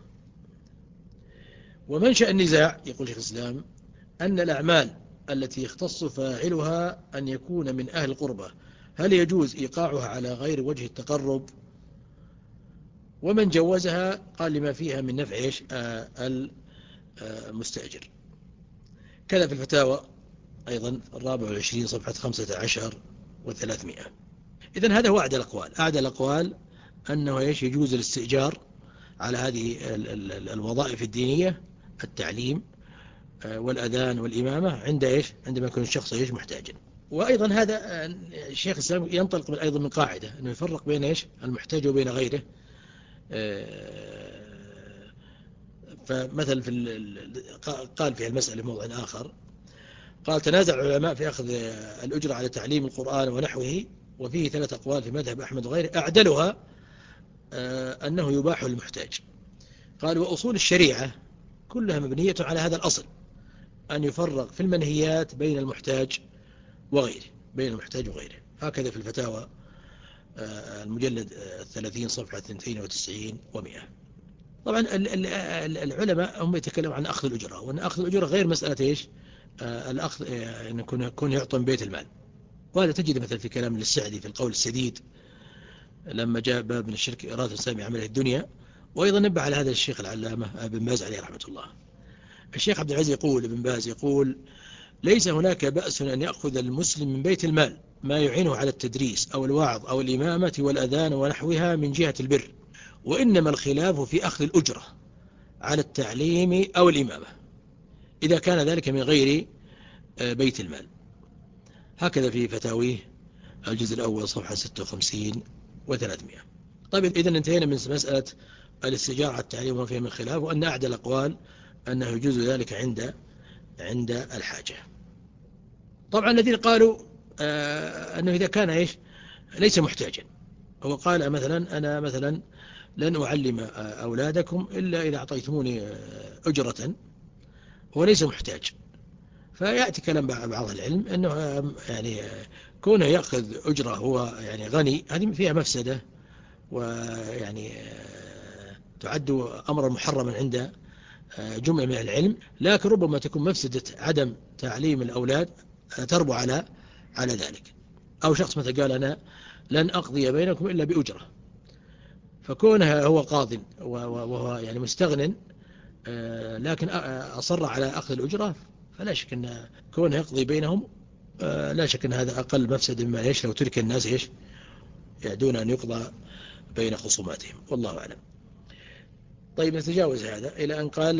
ومنشأ النزاع، يقول شيخ الإسلام، أن الأعمال التي يختص فاعلها أن يكون من أهل القربة هل يجوز إيقاعها على غير وجه التقرب؟ ومن جوزها قال لما فيها من نفع إيش؟ المستأجر. كذا في الفتاوى أيضا الرابع والعشرين صفحة خمسة عشر وثلاثمائة. إذن هذا هو أعدى الأقوال أعدى الأقوال أنه إيش؟ يجوز الاستئجار على هذه الوظائف الدينية، التعليم والأذان والإمامة، عند إيش؟ عندما يكون الشخص إيش؟ محتاجا. وأيضا هذا الشيخ الإسلام ينطلق من أيضا من قاعدة أنه يفرق بين إيش؟ المحتاج وبين غيره. فمثل في قال في المسألة موضع آخر، قال: تنازع العلماء في أخذ الأجرة على تعليم القرآن ونحوه، وفيه ثلاث أقوال في مذهب أحمد وغيره، أعدلها أنه يباح للمحتاج. قال: وأصول الشريعة كلها مبنية على هذا الأصل، أن يفرق في المنهيات بين المحتاج وغيره بين المحتاج وغيره. هكذا في الفتاوى المجلد الثلاثين صفحة اثنتين وتسعين ومئة. طبعا العلماء هم يتكلمون عن أخذ الأجرة، وأن أخذ الأجرة غير مسألة إيش الأخذ أن يكون يعطى من بيت المال. وهذا تجد مثلا في كلام للسعدي في القول السديد لما جاء باب من الشرك إرادة السامي عمله الدنيا. وأيضا نبه على هذا الشيخ العلامة ابن باز عليه رحمة الله. الشيخ عبد العزيز يقول ابن باز يقول: ليس هناك بأس أن يأخذ المسلم من بيت المال ما يعينه على التدريس أو الوعظ أو الإمامة والأذان ونحوها من جهة البر، وإنما الخلاف في أخذ الأجرة على التعليم أو الإمامة إذا كان ذلك من غير بيت المال. هكذا في فتاويه الجزء الأول صفحة ستة وخمسين وثلاثمائة. طيب إذا انتهينا من مسألة الاستجارة على التعليم وما فيه من خلاف، وأن أعدى الأقوال أنه يجوز ذلك عند عند الحاجة. طبعا الذين قالوا آه أنه إذا كان إيش ليس محتاجا، هو قال مثلا أنا مثلا لن أعلم أولادكم إلا إذا أعطيتموني أجرة، هو ليس محتاج. فيأتي كلام بعض العلم أنه يعني كونه يأخذ أجرة هو يعني غني، هذه فيها مفسدة، ويعني تعد أمرا محرما عند جمع من العلم، لكن ربما تكون مفسدة عدم تعليم الأولاد تربو على على ذلك. أو شخص مثلا قال أنا لن أقضي بينكم إلا بأجرة، فكونها هو قاض وهو يعني مستغن لكن أصر على أخذ الأجرة، فلا شك أن كونه يقضي بينهم لا شك أن هذا أقل مفسد مما إيش لو ترك الناس إيش دون أن يقضى بين خصوماتهم، والله أعلم. طيب نتجاوز هذا إلى أن قال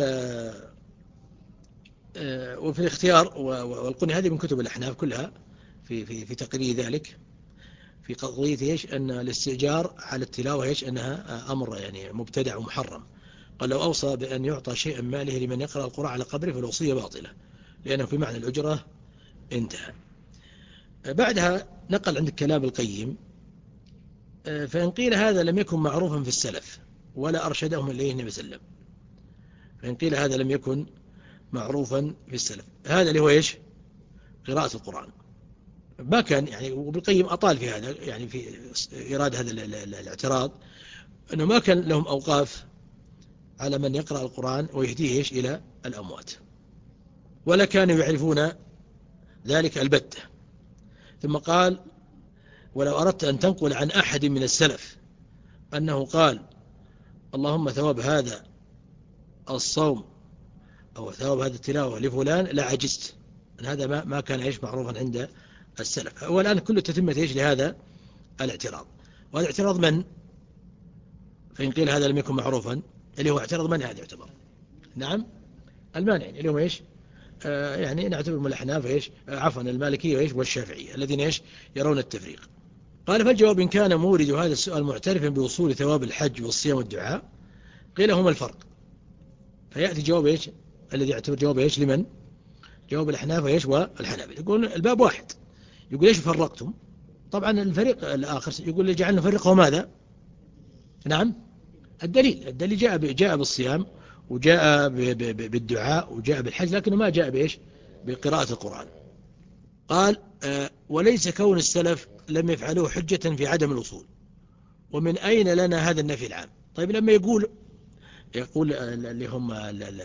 وفي الاختيار والقني، هذه من كتب الأحناف كلها في في في تقرير ذلك في قضية إيش أن الاستئجار على التلاوة إيش أنها أمر يعني مبتدع ومحرم. قال لو أوصى بأن يعطى شيئا ماله لمن يقرأ القرآن على قبره فالوصية باطلة لأنه في معنى الأجرة انتهى. بعدها نقل عند الكلام القيم: فإن قيل هذا لم يكن معروفا في السلف ولا أرشدهم إليه النبي صلى الله عليه وسلم. فإن قيل هذا لم يكن معروفا في السلف، هذا اللي هو إيش قراءة القرآن. ما كان يعني، وبالقيم أطال في هذا يعني في إرادة هذا الاعتراض، أنه ما كان لهم أوقاف على من يقرأ القرآن ويهديه إيش إلى الأموات، ولا كانوا يعرفون ذلك البتة. ثم قال: ولو أردت أن تنقل عن أحد من السلف أنه قال اللهم ثواب هذا الصوم أو ثواب هذا التلاوة لفلان لا عجزت، أن هذا ما ما كان إيش معروفا عند السلف. والآن كل تتمة إيش لهذا الاعتراض. وهذا اعتراض من؟ فإن قيل هذا لم يكن معروفا، اللي هو اعتراض من هذا يعتبر؟ نعم المانعين، اللي هم إيش آه يعني نعتبر الأحناف إيش آه عفوا المالكية إيش والشافعية الذين إيش يرون التفريق. قال: فالجواب إن كان مورد هذا السؤال معترفا بوصول ثواب الحج والصيام والدعاء قيل هما الفرق. فيأتي جواب إيش الذي يعتبر جواب إيش لمن؟ جواب الأحناف إيش والحنابلة. يقول الباب واحد، يقول إيش فرقتم؟ طبعا الفريق الآخر يقول لي جعلنا نفرقه ماذا؟ نعم الدليل الدليل جاء جاء بالصيام وجاء بالدعاء وجاء بالحج، لكنه ما جاء بإيش بقراءة القرآن. قال: آه وليس كون السلف لم يفعلوه حجة في عدم الوصول، ومن أين لنا هذا النفي العام؟ طيب لما يقول يقول اللي هم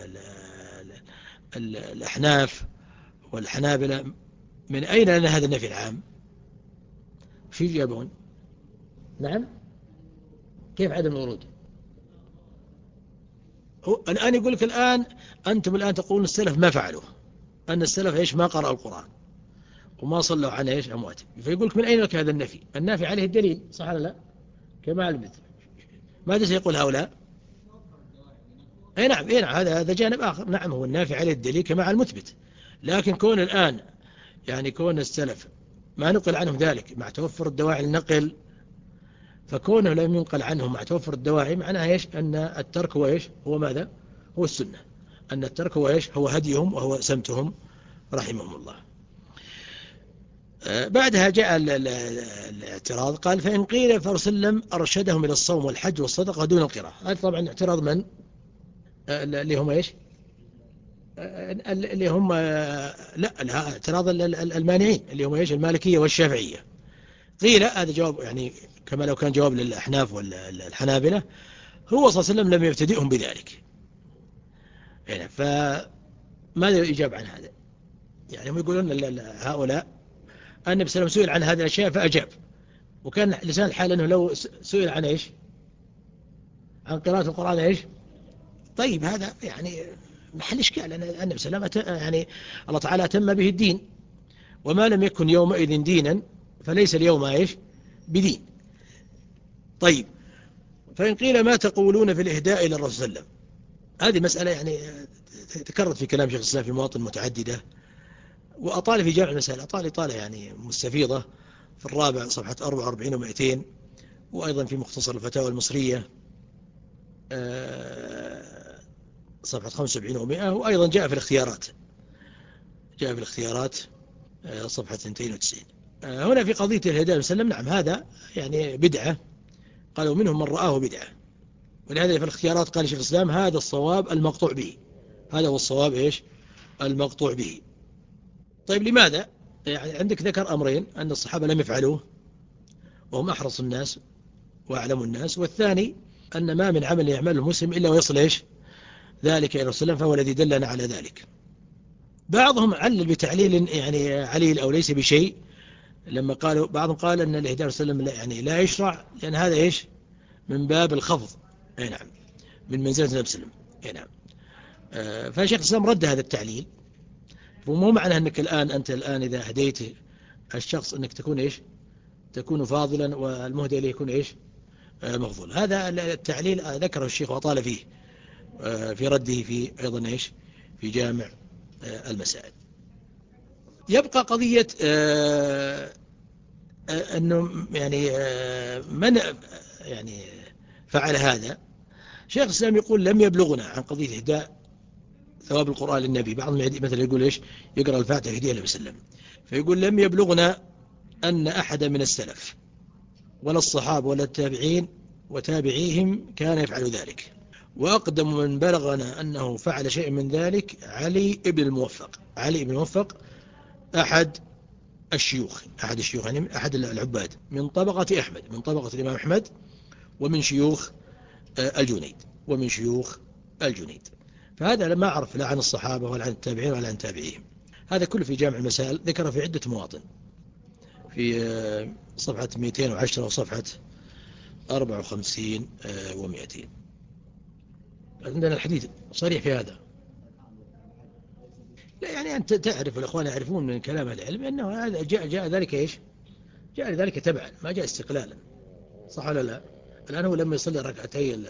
الأحناف والحنابلة من أين لنا هذا النفي العام؟ شو يجابون؟ نعم كيف عدم الورود؟ الآن يقول لك الآن أنتم الآن تقولون السلف ما فعلوه، أن السلف إيش ما قرأوا القرآن وما صلوا عن إيش أموات. فيقول لك من أين لك هذا النفي؟ النافي عليه الدليل، صح ولا لا؟ كما علمت ماذا سيقول هؤلاء؟ أي نعم أي نعم هذا هذا جانب آخر. نعم هو النافي عليه الدليل كما المثبت، لكن كون الآن يعني كون السلف ما نقل عنهم ذلك مع توفر الدواعي النقل، فكونه لم ينقل عنهم مع توفر الدواعي معناها إيش أن الترك هو إيش هو ماذا؟ هو السنة، أن الترك هو إيش هو هديهم وهو سمتهم رحمهم الله. بعدها جاء الاعتراض قال: فإن قيل فارسلم أرشدهم إلى الصوم والحج والصدقة دون القراءة. هذا طبعا اعتراض من؟ اللي هم إيش اللي هم لا اعتراض المانعين اللي هم إيش المالكية والشافعية. قيل هذا جواب يعني كما لو كان جواب للأحناف والحنابلة، هو صلى الله عليه وسلم لم يبتدئهم بذلك. يعني فماذا يجاب عن هذا؟ يعني هم يقولون هؤلاء النبي صلى الله عليه وسلم سئل عن هذه الأشياء فأجاب، وكان لسان الحال أنه لو سئل عن إيش؟ عن قراءة القرآن إيش؟ طيب هذا يعني محل إشكال، أن النبي صلى الله عليه وسلم يعني الله تعالى أتم به الدين، وما لم يكن يومئذ دينا فليس اليوم إيش؟ بدين. طيب، فإن قيل ما تقولون في الإهداء إلى الرسول صلى الله عليه وسلم؟ هذه مسألة يعني تكررت في كلام شيخ الإسلام في مواطن متعددة، وأطال في جامع المسائل، أطال إطالة يعني مستفيضة في الرابع صفحة أربعة وأربعين ومئتين، وأيضا في مختصر الفتاوى المصرية صفحة خمسة وسبعين ومئة، وأيضا جاء في الاختيارات، جاء في الاختيارات صفحة اثنين وتسعين. هنا في قضية الهداية وسلم، نعم هذا يعني بدعة، قالوا منهم من رآه بدعة، ولهذا في الاختيارات قال شيخ الإسلام هذا الصواب المقطوع به، هذا هو الصواب إيش؟ المقطوع به. طيب لماذا؟ يعني عندك ذكر أمرين: أن الصحابة لم يفعلوه وهم أحرص الناس وأعلم الناس، والثاني أن ما من عمل يعمله المسلم إلا ويصل إيش؟ ذلك إلى رسول الله، فهو الذي دلنا على ذلك. بعضهم علل بتعليل يعني عليل أو ليس بشيء، لما قالوا بعضهم قال أن الإهداء والسلام لا يعني لا يشرع، لأن هذا إيش؟ من باب الخفض، أي نعم، من منزلة النبي صلى الله عليه وسلم، أي نعم. فشيخ الإسلام رد هذا التعليل، ومو معنى أنك الآن أنت الآن إذا هديت الشخص أنك تكون إيش؟ تكون فاضلا، والمهدي إليه يكون إيش؟ مفضول. هذا التعليل ذكره الشيخ وطال فيه في رده في أيضا إيش؟ في جامع المسائل. يبقى قضية أنه يعني من يعني فعل هذا. شيخ الإسلام يقول لم يبلغنا عن قضية إهداء ثواب القرآن للنبي. بعضهم مثلا يقول إيش؟ يقرأ الفاتحة يهديها النبي صلى الله عليه وسلم، فيقول لم يبلغنا أن أحد من السلف ولا الصحابة ولا التابعين وتابعيهم كان يفعل ذلك، وأقدم من بلغنا أنه فعل شيء من ذلك علي ابن الموفق. علي ابن الموفق أحد الشيوخ، أحد الشيوخ يعني أحد العباد من طبقة أحمد، من طبقة الإمام أحمد، ومن شيوخ الجنيد، ومن شيوخ الجنيد. فهذا لما أعرف لا عن الصحابة ولا عن التابعين ولا عن تابعيهم. هذا كله في جامع المسائل، ذكر في عدة مواطن، في صفحة مئتين وعشرة وصفحة أربعة وخمسين ومئتين. عندنا الحديث صريح في هذا. لا يعني أنت تعرف والأخوان يعرفون من كلام العلم أنه هذا جاء, جاء ذلك إيش؟ جاء ذلك تبعا، ما جاء استقلالا، صح ولا لا؟ الآن هو لما يصلي ركعتي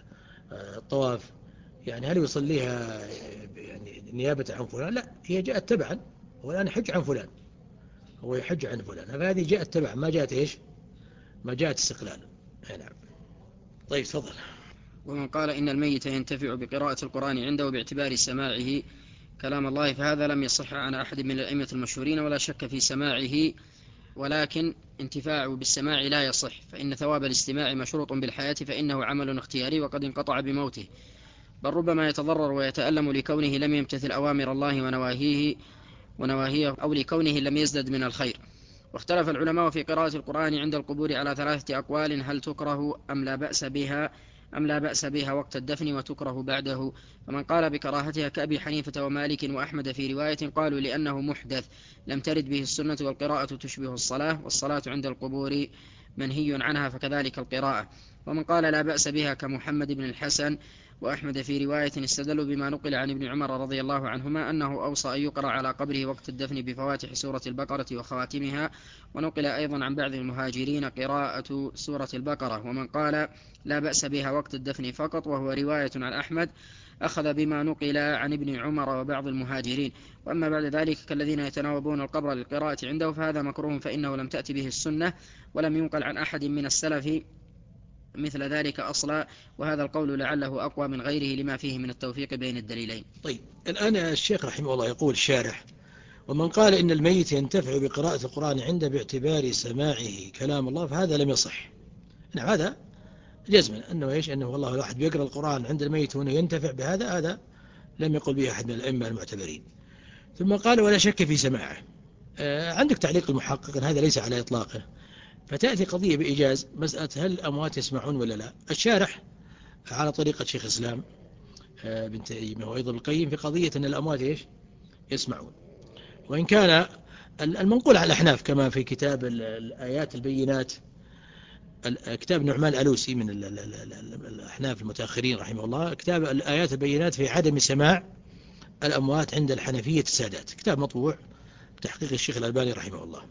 الطواف، يعني هل يصليها يعني نيابة عن فلان؟ لا، هي جاءت تبعا، هو الآن يحج عن فلان، هو يحج عن فلان، فهذه جاءت تبعا، ما جاءت إيش؟ ما جاءت استقلالا. نعم. طيب تفضل. ومن قال إن الميت ينتفع بقراءة القرآن عنده باعتبار سماعه كلام الله، فهذا لم يصح عن أحد من الأئمة المشهورين، ولا شك في سماعه، ولكن انتفاعه بالسماع لا يصح، فإن ثواب الاستماع مشروط بالحياة، فإنه عمل اختياري وقد انقطع بموته، بل ربما يتضرر ويتألم لكونه لم يمتثل أوامر الله ونواهيه ونواهيه أو لكونه لم يزدد من الخير. واختلف العلماء في قراءة القرآن عند القبور على ثلاثة أقوال: هل تكره أم لا بأس بها أم لا بأس بها وقت الدفن وتكره بعده. فمن قال بكراهتها كأبي حنيفة ومالك وأحمد في رواية قالوا لأنه محدث لم ترد به السنة، والقراءة تشبه الصلاة، والصلاة عند القبور منهي عنها فكذلك القراءة. ومن قال لا بأس بها كمحمد بن الحسن وأحمد في رواية استدلوا بما نقل عن ابن عمر رضي الله عنهما أنه أوصى أن يقرأ على قبره وقت الدفن بفواتح سورة البقرة وخواتمها، ونقل أيضا عن بعض المهاجرين قراءة سورة البقرة. ومن قال لا بأس بها وقت الدفن فقط وهو رواية عن أحمد أخذ بما نقل عن ابن عمر وبعض المهاجرين. وأما بعد ذلك كالذين يتناوبون القبر للقراءة عنده فهذا مكروه، فإنه لم تأتي به السنة ولم ينقل عن أحد من السلف مثل ذلك أصلا، وهذا القول لعله أقوى من غيره لما فيه من التوفيق بين الدليلين. طيب الآن الشيخ رحمه الله يقول الشارح: ومن قال إن الميت ينتفع بقراءة القرآن عنده باعتبار سماعه كلام الله فهذا لم يصح. نعم هذا جزما أنه إيش؟ أنه والله الواحد بيقرأ القرآن عند الميت وأنه ينتفع بهذا، هذا لم يقل به أحد من الأئمة المعتبرين. ثم قال ولا شك في سماعه. آه عندك تعليق المحقق أن هذا ليس على إطلاقه، فتأتي قضية بإيجاز مسألة هل الأموات يسمعون ولا لا. الشارح على طريقة شيخ الإسلام بن تيمية وأيضا القيم في قضية أن الأموات إيش يسمعون، وإن كان المنقول على الأحناف كما في كتاب الآيات البينات، كتاب نعمان الألوسي من الأحناف المتأخرين رحمه الله، كتاب الآيات البينات في عدم سماع الأموات عند الحنفية السادات، كتاب مطبوع بتحقيق الشيخ الألباني رحمه الله.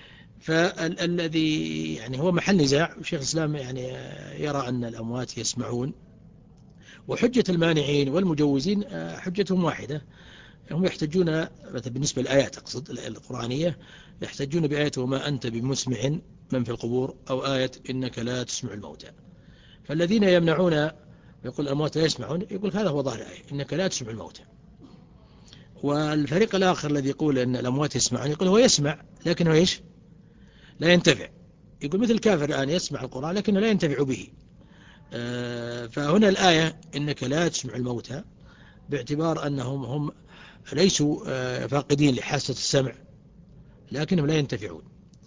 فالذي يعني هو محل نزاع، الشيخ الإسلام يعني يرى أن الأموات يسمعون، وحجة المانعين والمجوزين حجتهم واحدة، هم يحتجون مثلا بالنسبة للآيات أقصد القرآنية، يحتجون بآية وما أنت بمسمع من في القبور، أو آية إنك لا تسمع الموتى. فالذين يمنعون يقول الأموات لا يسمعون، يقول هذا هو ظاهر الآية إنك لا تسمع الموتى. والفريق الآخر الذي يقول أن الأموات يسمعون، يقول هو يسمع لكنه إيش لا ينتفع، يقول مثل الكافر الآن يسمع القرآن لكنه لا ينتفع به. فهنا الآية إنك لا تسمع الموتى باعتبار أنهم هم ليسوا فاقدين لحاسة السمع لكنهم لا ينتفعون.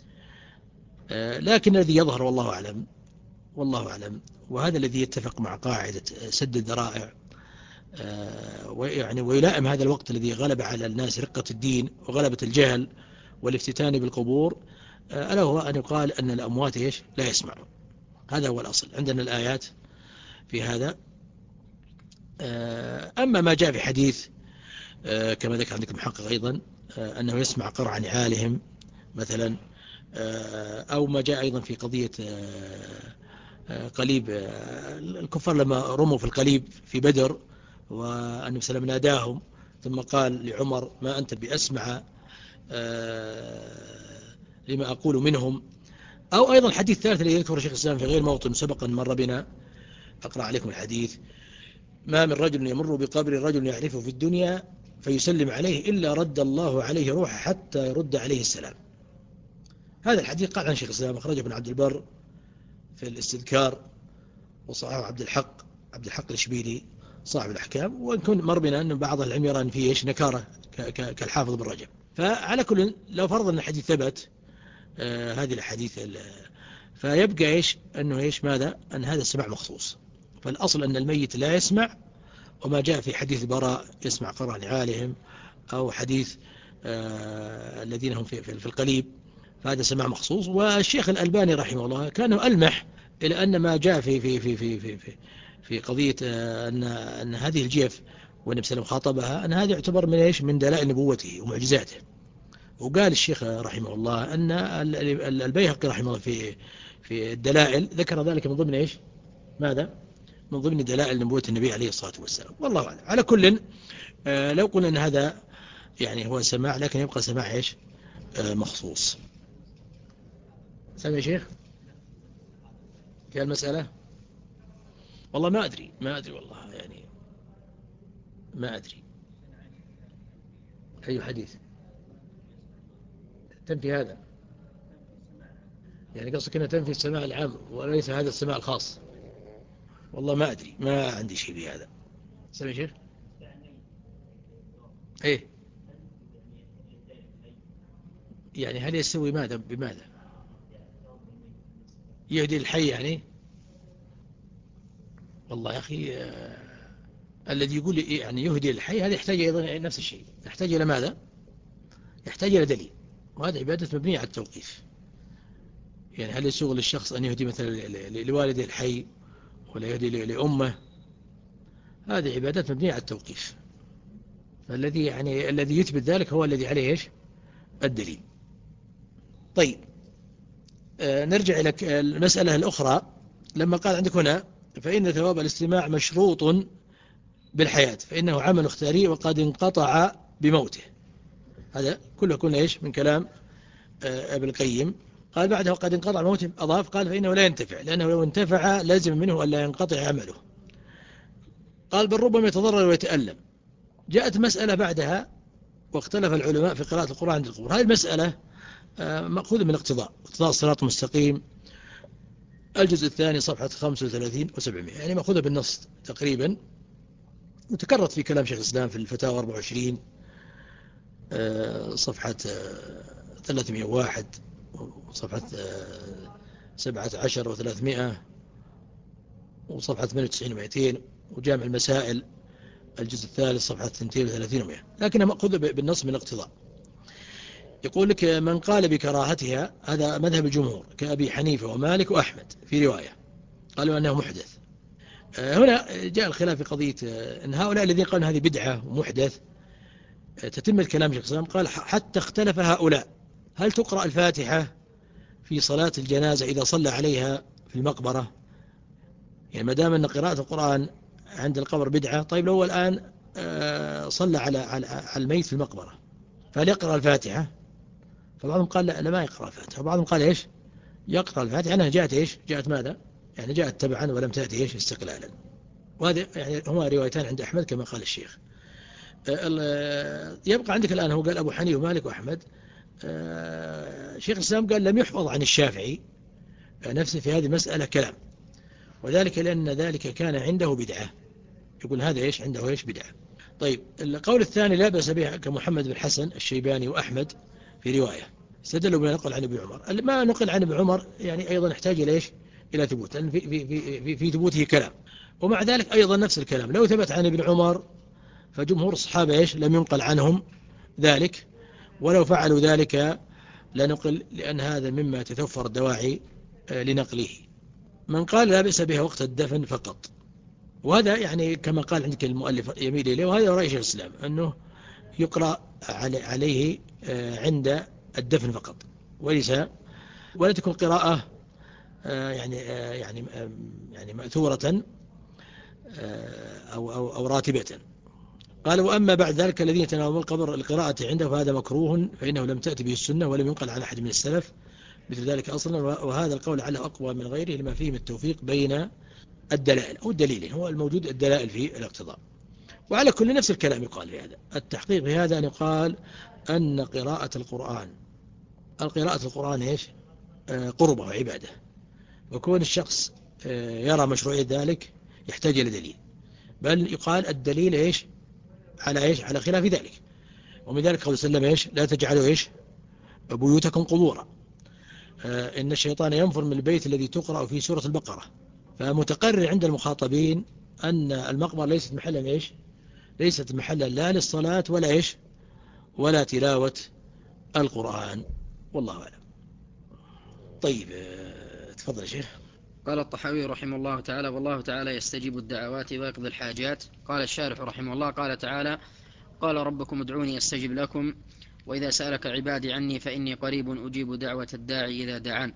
لكن الذي يظهر والله أعلم والله أعلم وهذا الذي يتفق مع قاعدة سد الذرائع ويعني ويلائم هذا الوقت الذي غلب على الناس رقة الدين وغلبة الجهل والافتتان بالقبور، ألا هو أن يقال أن الأموات إيش لا يسمعون. هذا هو الأصل عندنا الآيات في هذا. أما ما جاء في حديث كما ذكر عندكم محقق أيضا أنه يسمع قرع نعالهم مثلا، أو ما جاء أيضا في قضية قليب الكفار لما رموا في القليب في بدر، وأنه سلم ناداهم ثم قال لعمر ما أنت بأسمع لما أقول منهم. أو أيضا الحديث الثالث الذي يذكر شيخ الإسلام في غير موطن سبقا مر بنا، أقرأ عليكم الحديث: ما من رجل يمر بقبر رجل يعرفه في الدنيا فيسلم عليه إلا رد الله عليه روحه حتى يرد عليه السلام. هذا الحديث قال عن شيخ الإسلام، أخرجه ابن عبد البر في الاستذكار، وصححه عبد الحق عبد الحق الإشبيلي صاحب الأحكام، وإن كن مر بنا أن بعض العلم يرى أن فيه إيش نكارة كالحافظ بن رجب. فعلى كل لو فرض أن الحديث ثبت آه هذه الحديث فيبقى إيش أنه إيش ماذا أن هذا السماع مخصوص. فالأصل أن الميت لا يسمع، وما جاء في حديث براء يسمع قرع نعالهم، أو حديث آه الذين هم في, في القليب، فهذا سماع مخصوص. والشيخ الألباني رحمه الله كان ألمح إلى أن ما جاء في في في في في في, في قضية أن أن هذه الجيف والنبي صلى الله عليه وسلم خاطبها، أن هذا يعتبر من إيش من دلائل نبوته ومعجزاته. وقال الشيخ رحمه الله أن البيهقي رحمه الله في في الدلائل ذكر ذلك من ضمن إيش ماذا من ضمن دلائل نبوة النبي عليه الصلاة والسلام. والله أعلم. على كل لو قلنا أن هذا يعني هو سماع، لكن يبقى سماع إيش مخصوص. سمع يا شيخ في المسألة؟ والله ما أدري ما أدري والله يعني ما أدري أي حديث تنفي هذا، يعني قصدك أنها تنفي السماع العام وليس هذا السماع الخاص. والله ما أدري ما عندي شيء بهذا. سمع يا شيخ إيه يعني هل يستوي ماذا بماذا يهدي الحي يعني؟ والله يا أخي آه الذي يقول يعني يهدي الحي هذا يحتاج أيضا نفس الشيء، يحتاج إلى ماذا؟ يحتاج إلى دليل، وهذا عبادة مبنية على التوقيف. يعني هل يسوغ للشخص أن يهدي مثلا لوالده الحي ولا يهدي لأمه؟ هذه عبادات مبنية على التوقيف. فالذي يعني الذي يثبت ذلك هو الذي عليه إيش الدليل. طيب آه نرجع إلى المسألة الأخرى. لما قال عندك هنا فإن ثواب الاستماع مشروط بالحياة فإنه عمل اختياري وقد انقطع بموته. هذا كله كنا إيش من كلام آه ابن القيم. قال بعده وقد انقطع بموته أضاف قال فإنه لا ينتفع، لأنه لو انتفع لازم منه أن لا ينقطع عمله. قال بل ربما يتضرر ويتألم. جاءت مسألة بعدها واختلف العلماء في قراءة القرآن عند القبور. هذه المسألة مأخوذة من الاقتضاء، اقتضاء الصراط المستقيم الجزء الثاني صفحة خمسة وثلاثين وسبعمائة، يعني مأخوذة بالنص تقريبا، وتكررت في كلام شيخ الإسلام في الفتاوى أربعة وعشرين صفحة ثلاثمائة وواحد صفحة سبعة عشر وثلاثمائة وصفحة ثمانية وتسعين ومئتين، وجامع المسائل الجزء الثالث صفحة اثنين وثلاثين ومئة، لكنها مأخوذة بالنص من الاقتضاء. يقول لك من قال بكراهتها هذا مذهب الجمهور كأبي حنيفة ومالك وأحمد في رواية، قالوا أنه محدث. هنا جاء الخلاف في قضية أن هؤلاء الذين قالوا هذه بدعة ومحدث، تتم الكلام شيخ الإسلام قال حتى اختلف هؤلاء هل تقرأ الفاتحة في صلاة الجنازة إذا صلى عليها في المقبرة؟ يعني ما دام أن قراءة القرآن عند القبر بدعة، طيب لو هو الآن صلى على على الميت في المقبرة فهل يقرأ الفاتحة؟ فبعضهم قال لا, لا ما يقرأ الفاتحة، وبعضهم قال إيش يقرأ الفاتحة أنها جاءت إيش جاءت ماذا يعني جاءت تبعا ولم تأتي إيش استقلالا. وهذا يعني هما روايتان عند أحمد كما قال الشيخ. يبقى عندك الآن هو قال أبو حنيفة ومالك وأحمد. شيخ الإسلام قال لم يحفظ عن الشافعي نفسه في هذه المسألة كلام، وذلك لأن ذلك كان عنده بدعة، يقول هذا إيش عنده إيش بدعة. طيب القول الثاني لا بأس به كمحمد بن حسن الشيباني وأحمد في رواية استدلوا بما نقل عن ابن عمر. ما نقل عن ابن عمر يعني أيضا يحتاج إلى إيش إلى ثبوت، لأن في, في, في, في, في ثبوته كلام، ومع ذلك أيضا نفس الكلام لو ثبت عن ابن عمر فجمهور الصحابة إيش لم ينقل عنهم ذلك، ولو فعلوا ذلك لنقل، لأن هذا مما تتوفر الدواعي لنقله. من قال لا بأس بها وقت الدفن فقط، وهذا يعني كما قال عندك المؤلف يميل إليه، وهذا رأي شيخ الإسلام أنه يقرأ عليه عند الدفن فقط، وليس ولا تكون قراءة يعني يعني يعني مأثورة أو أو أو راتبة. قال وأما بعد ذلك الذين يتناولون القبر القراءة عنده فهذا مكروه، فإنه لم تأتي به السنة ولم ينقل عن أحد من السلف مثل ذلك أصلا، وهذا القول على أقوى من غيره لما فيه من التوفيق بين الدلائل أو الدليلين، هو الموجود الدلائل في الاقتضاء. وعلى كل نفس الكلام يقال في هذا. التحقيق في هذا أن يقال أن قراءة القرآن القراءة القرآن إيش قربة وعبادة، وكون الشخص يرى مشروعية ذلك يحتاج إلى دليل، بل يقال الدليل إيش على إيش على خلاف ذلك. ومن ذلك قول سلم إيش لا تجعلوا إيش بيوتكم قبورا، إن الشيطان ينفر من البيت الذي تقرأ في سورة البقرة. فمتقرر عند المخاطبين أن المقبرة ليست محلا إيش ليست محلا لا للصلاة ولا إيش ولا تلاوة القرآن، والله أعلم. طيب تفضل يا شيخ. قال الطحاوي رحمه الله تعالى والله تعالى يستجيب الدعوات ويقضي الحاجات. قال الشارح رحمه الله قال تعالى قال ربكم ادعوني استجب لكم وإذا سألك عبادي عني فإني قريب أجيب دعوة الداعي إذا دعان.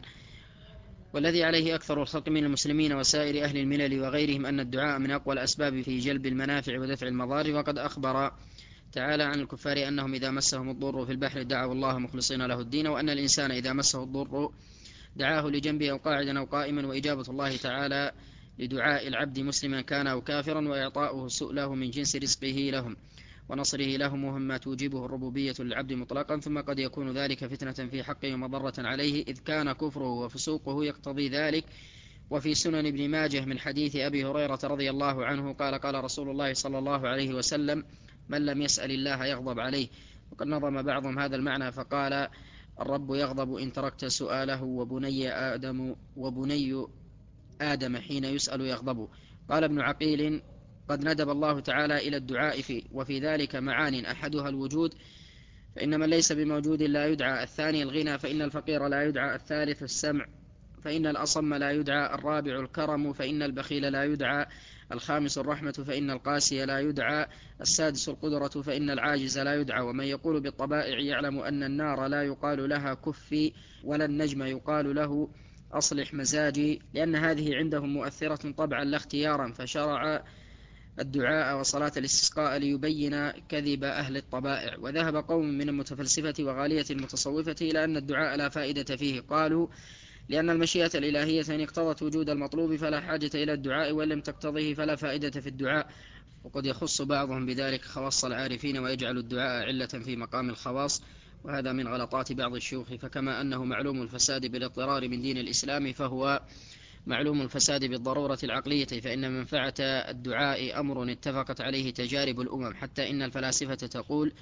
والذي عليه أكثر الخلق من المسلمين وسائر أهل الملل وغيرهم أن الدعاء من أقوى الأسباب في جلب المنافع ودفع المضار، وقد أخبر تعالى عن الكفار أنهم إذا مسهم الضر في البحر دعوا الله مخلصين له الدين، وأن الإنسان إذا مسه الضر دعاه لجنبه أو قاعدا أو قائما، وإجابة الله تعالى لدعاء العبد مسلما كان أو كافرا وإعطاؤه سؤله من جنس رزقه لهم ونصره لهم مما توجبه الربوبية للعبد مطلقا، ثم قد يكون ذلك فتنة في حقه ومضرة عليه إذ كان كفره وفسوقه يقتضي ذلك. وفي سنن ابن ماجه من حديث أبي هريرة رضي الله عنه قال قال رسول الله صلى الله عليه وسلم من لم يسأل الله يغضب عليه. وقد نظم بعضهم هذا المعنى فقال الرب يغضب إن تركت سؤاله وبني آدم, وبني آدم حين يسأل يغضب. قال ابن عقيل قد ندب الله تعالى إلى الدعاء في وفي ذلك معان أحدها الوجود فإن من ليس بموجود لا يدعى، الثاني الغنى فإن الفقير لا يدعى، الثالث السمع فإن الأصم لا يدعى، الرابع الكرم فإن البخيل لا يدعى، الخامس الرحمة فإن القاسي لا يدعى، السادس القدرة فإن العاجز لا يدعى. ومن يقول بالطبائع يعلم أن النار لا يقال لها كفي ولا النجم يقال له أصلح مزاجي، لأن هذه عندهم مؤثرة طبعا لا اختيارا، فشرع الدعاء وصلاة الاستسقاء ليبين كذب أهل الطبائع. وذهب قوم من المتفلسفة وغالية المتصوفة إلى أن الدعاء لا فائدة فيه، قالوا لأن المشيئة الإلهية إن اقتضت وجود المطلوب فلا حاجة إلى الدعاء، وإن لم تقتضه فلا فائدة في الدعاء. وقد يخص بعضهم بذلك خواص العارفين ويجعل الدعاء علة في مقام الخواص، وهذا من غلطات بعض الشيوخ. فكما أنه معلوم الفساد بالاضطرار من دين الإسلام فهو معلوم الفساد بالضرورة العقلية، فإن منفعة الدعاء أمر اتفقت عليه تجارب الأمم، حتى إن الفلاسفة تقول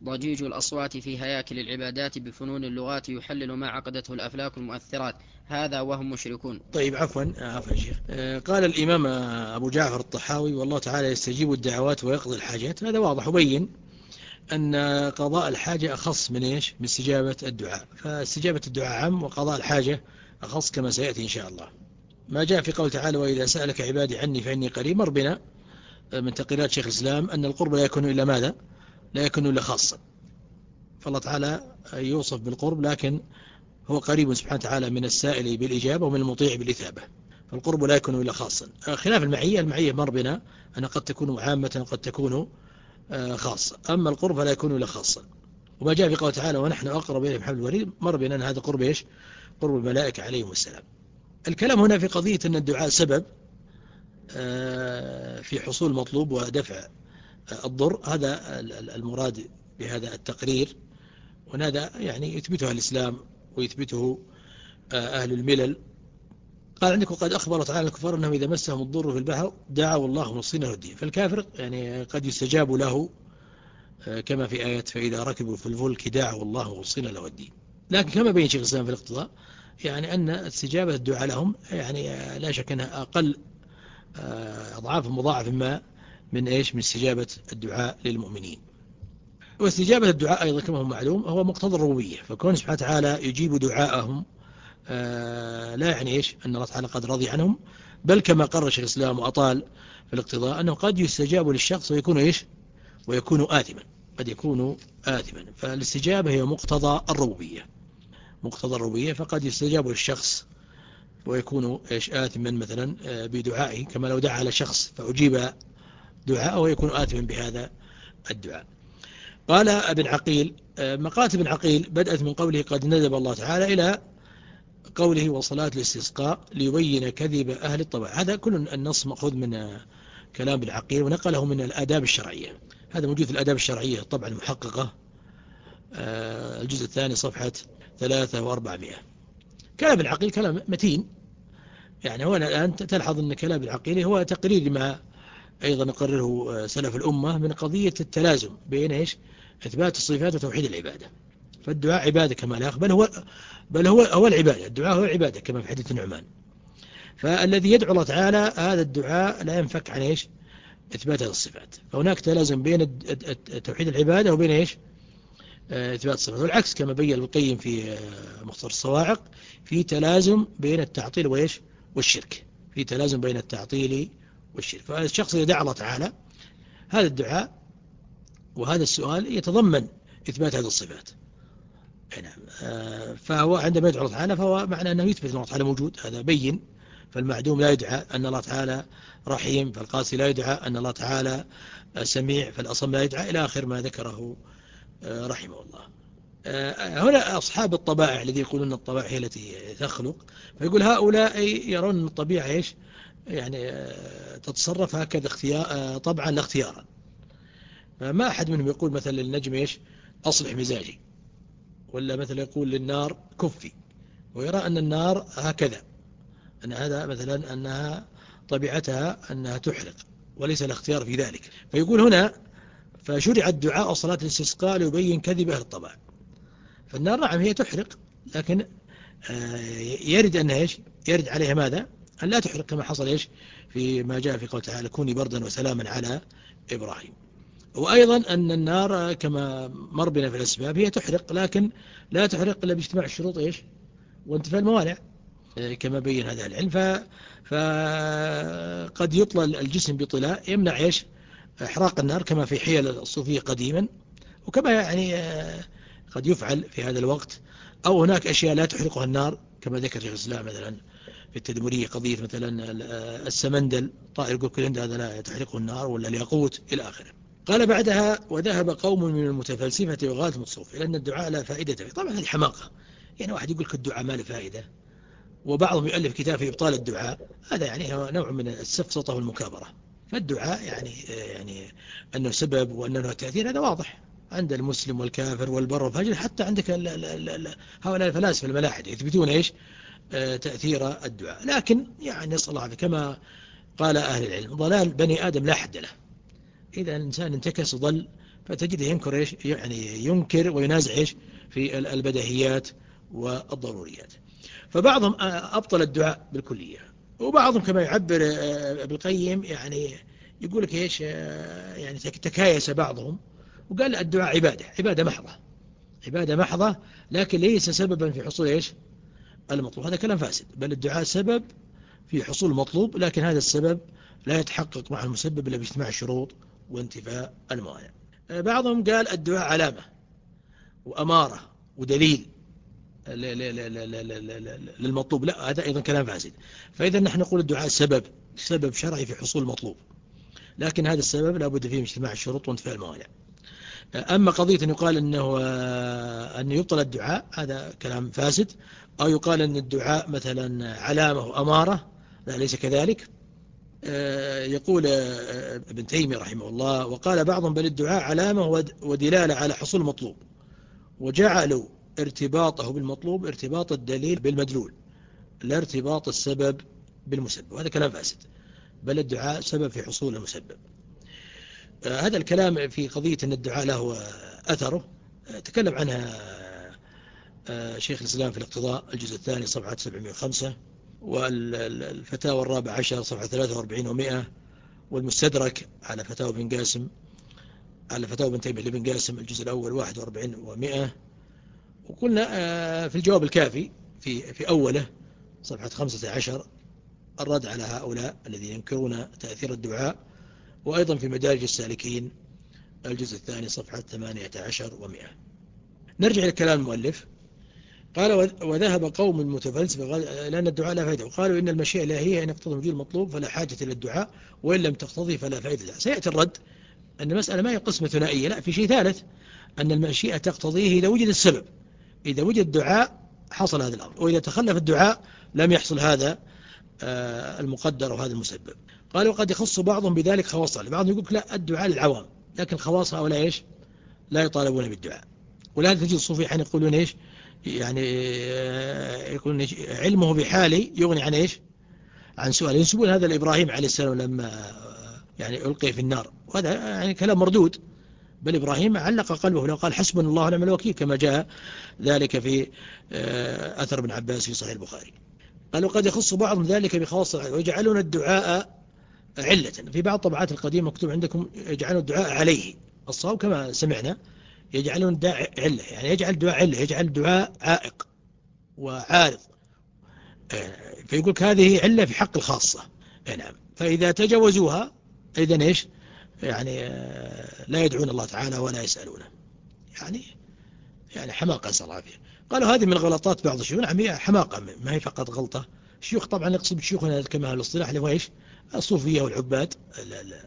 ضجيج الأصوات في هياكل العبادات بفنون اللغات يحلل ما عقدته الأفلاك المؤثرات، هذا وهم مشركون. طيب عفوا عفوا شيخ. قال الإمام أبو جعفر الطحاوي والله تعالى يستجيب الدعوات ويقضي الحاجات، هذا واضح وبين أن قضاء الحاجة أخص من إيش؟ من استجابة الدعاء، فاستجابة الدعاء عام وقضاء الحاجة أخص كما سيأتي إن شاء الله. ما جاء في قول تعالى وإذا سألك عبادي عني فإني قريب، مر بنا من تقريرات شيخ الإسلام أن القرب لا يكون إلا ماذا؟ لا يكون إلا خاصا، فالله تعالى يوصف بالقرب لكن هو قريب سبحانه وتعالى من السائل بالإجابة ومن المطيع بالإثابة، فالقرب لا يكون إلا خاصا. خلاف المعية، المعية مر بنا أن قد تكون عامة وقد تكون خاصة، أما القرب فلا يكون إلا خاصا. وما جاء في قول تعالى ونحن أقرب إليه من حبل الوريد، مر بنا أن هذا قرب إيش؟ قرب الملائكة عليهم السلام. الكلام هنا في قضية أن الدعاء سبب في حصول المطلوب ودفع الضر، هذا المراد بهذا التقرير، وهذا يعني يثبتها الإسلام ويثبته أهل الملل. قال عندك وقد أخبر تعالى الكفار أنهم إذا مسهم الضر في البحر دعوا الله مخلصين له الدين، فالكافر يعني قد يستجاب له كما في آية فإذا ركبوا في الفلك دعوا الله مخلصين له الدين. لكن كما بين شيخ الإسلام في الاقتضاء يعني أن استجابة الدعاء لهم يعني لا شك أنها أقل أضعاف مضاعف ما من إيش؟ من استجابة الدعاء للمؤمنين. واستجابة الدعاء أيضا كما هو معلوم هو مقتضى الربوبية، فكون سبحانه وتعالى يجيب دعاءهم لا يعني إيش؟ أن الله تعالى قد رضي عنهم، بل كما قرر شيخ الإسلام وأطال في الاقتضاء أنه قد يستجاب للشخص ويكون إيش؟ ويكون آثما، قد يكون آثما. فالاستجابة هي مقتضى الربوبية، مقتضى الربوبية، فقد يستجاب للشخص ويكون إيش؟ آثما مثلا بدعائه، كما لو دعا على شخص فأجيب دعاءه ويكون آثما بهذا الدعاء. قال ابن عقيل مقالة ابن عقيل بدأت من قوله قد ندب الله تعالى إلى قوله وصلاة الاستسقاء ليبين كذب أهل الطبع. هذا كل النص مأخوذ من كلام ابن عقيل ونقله من الآداب الشرعية، هذا موجود في الآداب الشرعية طبعا المحققة الجزء الثاني صفحة ثلاثة وأربعمائة. كلام ابن عقيل كلام متين، يعني هو الآن تلحظ أن كلام ابن عقيل هو تقرير ما أيضا نقرره سلف الأمة من قضية التلازم بين إيش؟ إثبات الصفات وتوحيد العبادة. فالدعاء عبادة كما لا بل هو بل هو هو العبادة، الدعاء هو العبادة كما في حديث النعمان. فالذي يدعو الله تعالى هذا الدعاء لا ينفك عن إيش؟ إثبات هذه الصفات، فهناك تلازم بين توحيد العبادة وبين إيش؟ إثبات الصفات، والعكس كما بين ابن القيم في مختصر الصواعق، في تلازم بين التعطيل وإيش؟ والشرك، في تلازم بين التعطيل والشرك. فالشخص إذا دعا الله تعالى هذا الدعاء وهذا السؤال يتضمن إثبات هذه الصفات، نعم. فهو عندما يدعو الله تعالى فهو معنى أنه يثبت أن الله تعالى موجود، هذا بين. فالمعدوم لا يدعى أن الله تعالى رحيم، فالقاسي لا يدعى أن الله تعالى سميع، فالأصم لا يدعى، إلى آخر ما ذكره رحمه الله. هنا أصحاب الطبائع الذي يقولون أن الطبائع هي التي تخلق، فيقول هؤلاء يرون أن الطبيعة إيش؟ يعني تتصرف هكذا اختيار طبعا لا اختيارا. فما أحد منهم يقول مثلا للنجم إيش؟ أصلح مزاجي، ولا مثلا يقول للنار كفي، ويرى أن النار هكذا، أن هذا مثلا أنها طبيعتها أنها تحرق وليس الاختيار في ذلك. فيقول هنا فشرع الدعاء وصلاة الاستسقاء ليبين كذب أهل الطبع. فالنار نعم هي تحرق، لكن يرد أنها إيش؟ يرد عليها ماذا؟ أن لا تحرق كما حصل إيش؟ في ما جاء في قول تعالى كوني بردا وسلاما على إبراهيم. وأيضا أن النار كما مر بنا في الأسباب هي تحرق، لكن لا تحرق إلا باجتماع الشروط إيش؟ وانتفاء الموانع كما بين هذا العلم. فقد يطلى الجسم بطلاء يمنع إيش؟ إحراق النار كما في حيل الصوفية قديما، وكما يعني قد يفعل في هذا الوقت. أو هناك أشياء لا تحرقها النار كما ذكر شيخ الإسلام مثلا في التدمرية قضية مثلا السمندل، طائر يقول كل هذا لا تحرقه النار، ولا الياقوت إلى آخره. قال بعدها وذهب قوم من المتفلسفة وغاة المتصوف إلى أن الدعاء لا فائدة فيه. طبعا هذه حماقة، يعني واحد يقول الدعاء ما له فائدة، وبعضهم يؤلف كتاب في إبطال الدعاء، هذا يعني هو نوع من السفسطة والمكابرة. فالدعاء يعني يعني أنه سبب وأنه له تأثير هذا واضح عند المسلم والكافر والبر والفاجر، حتى عندك هؤلاء الفلاسفة الملاحدة يثبتون إيش؟ تأثير الدعاء. لكن يعني نسأل الله كما قال أهل العلم ضلال بني آدم لا حد له، إذا الإنسان انتكس ضل فتجده ينكر إيش يعني ينكر وينازع إيش في البديهيات والضروريات. فبعضهم أبطل الدعاء بالكلية، وبعضهم كما يعبر ابن القيم يعني يقول لك إيش يعني تكايس بعضهم وقال الدعاء عبادة عبادة محضة عبادة محضة لكن ليس سببا في حصول إيش المطلوب. هذا كلام فاسد، بل الدعاء سبب في حصول المطلوب، لكن هذا السبب لا يتحقق مع المسبب إلا باجتماع الشروط وانتفاء الموانع. بعضهم قال الدعاء علامة وأمارة ودليل للمطلوب، لا هذا أيضا كلام فاسد. فإذا نحن نقول الدعاء سبب سبب شرعي في حصول المطلوب، لكن هذا السبب لا بد فيه من اجتماع الشروط وانتفاء الموانع. أما قضية أن يقال أنه أن يبطل الدعاء هذا كلام فاسد، أو يقال أن الدعاء مثلا علامة وأمارة، لا ليس كذلك. يقول ابن تيمية رحمه الله وقال بعضهم بل الدعاء علامة ودلالة على حصول المطلوب، وجعلوا ارتباطه بالمطلوب ارتباط الدليل بالمدلول لا ارتباط السبب بالمسبب، وهذا كلام فاسد، بل الدعاء سبب في حصول المسبب. هذا الكلام في قضية أن الدعاء له أثره تكلم عنها شيخ الإسلام في الاقتضاء الجزء الثاني صفحة سبعمائة وخمسة، والفتاوى الرابع عشر صفحة ثلاثة وأربعين ومئة، والمستدرك على فتاوى بن قاسم على فتاوى بن تيمية لبن قاسم الجزء الأول واحد وأربعين ومئة. وقلنا في الجواب الكافي في في أوله صفحة خمسة عشر الرد على هؤلاء الذين ينكرون تأثير الدعاء، وأيضا في مدارج السالكين الجزء الثاني صفحة ثمانية عشر ومئة. نرجع لكلام المؤلف. قال وذهب قوم متفلسفة لأن الدعاء لا فائدة، وقالوا إن المشيئة الإلهية إن اقتضى وجود المطلوب فلا حاجة إلى الدعاء، وإن لم تقتضي فلا فائدة له. سيأتي الرد أن المسألة ما هي قسمة ثنائية، لا في شيء ثالث، أن المشيئة تقتضيه إذا وجد السبب، إذا وجد الدعاء حصل هذا الأمر، وإذا تخلف الدعاء لم يحصل هذا المقدر وهذا المسبب. قال وقد يخص بعضهم بذلك خواص، بعضهم يقول لا الدعاء للعوام، لكن خواص هؤلاء إيش لا يطالبون بالدعاء. ولهذا تجد الصوفية حين يقولون إيش يعني يقولون إيش علمه بحاله يغني عن إيش عن سؤال، ينسبون هذا لإبراهيم عليه السلام لما يعني ألقي في النار، وهذا يعني كلام مردود، بل إبراهيم علق قلبه لو قال حسبنا الله ونعم الوكيل كما جاء ذلك في أثر ابن عباس في صحيح البخاري. قال وقد يخص بعضهم ذلك بخواص ويجعلون الدعاء علة. في بعض الطبعات القديمة مكتوب عندكم يجعلون الدعاء عليه، الصواب كما سمعنا يجعلون الدعاء علة، يعني يجعل الدعاء علة، يجعل الدعاء عائق وعارض، فيقول هذه علة في حق الخاصة. نعم، فإذا تجاوزوها إذن إيش يعني لا يدعون الله تعالى ولا يسألونه، يعني يعني حماقة نسأل الله العافية. قالوا هذه من غلطات بعض الشيوخ. نعم هي حماقة ما هي فقط غلطة. الشيوخ طبعا نقصد بشيوخنا كما الاصطلاح اللي هو ايش الصوفية والعباد. لا لا.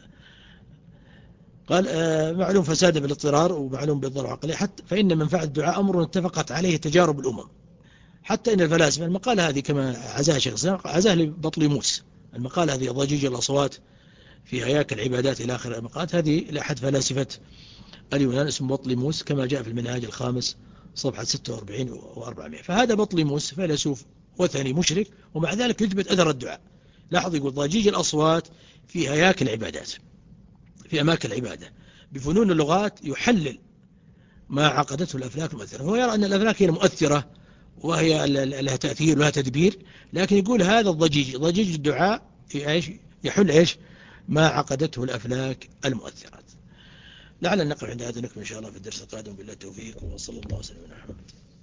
قال آه معلوم فساد بالاضطرار ومعلوم بالضرر عقلي، حتى فإن منفعة الدعاء أمر اتفقت عليه تجارب الأمم، حتى إن الفلاسفة المقالة هذه كما عزاها شيخ الإسلام عزاها لبطليموس، المقالة هذه ضجيج الأصوات في هياكل العبادات إلى آخر المقالات هذه لأحد فلاسفة اليونان اسمه بطليموس كما جاء في المنهاج الخامس صفحة ستة وأربعين وأربعمائة. فهذا بطليموس فيلسوف وثني مشرك، ومع ذلك يثبت أثر الدعاء. لاحظ يقول ضجيج الأصوات في هياكل العبادات في أماكن العبادة بفنون اللغات يحلل ما عقدته الأفلاك المؤثرة. هو يرى أن الأفلاك هي المؤثرة وهي لها تأثير ولها تدبير، لكن يقول هذا الضجيج ضجيج الدعاء في إيش يحل إيش ما عقدته الأفلاك المؤثرات. لعل نقف عند هذا، نكمل إن شاء الله في الدرس القادم بالله التوفيق، وصلى الله وسلم على محمد.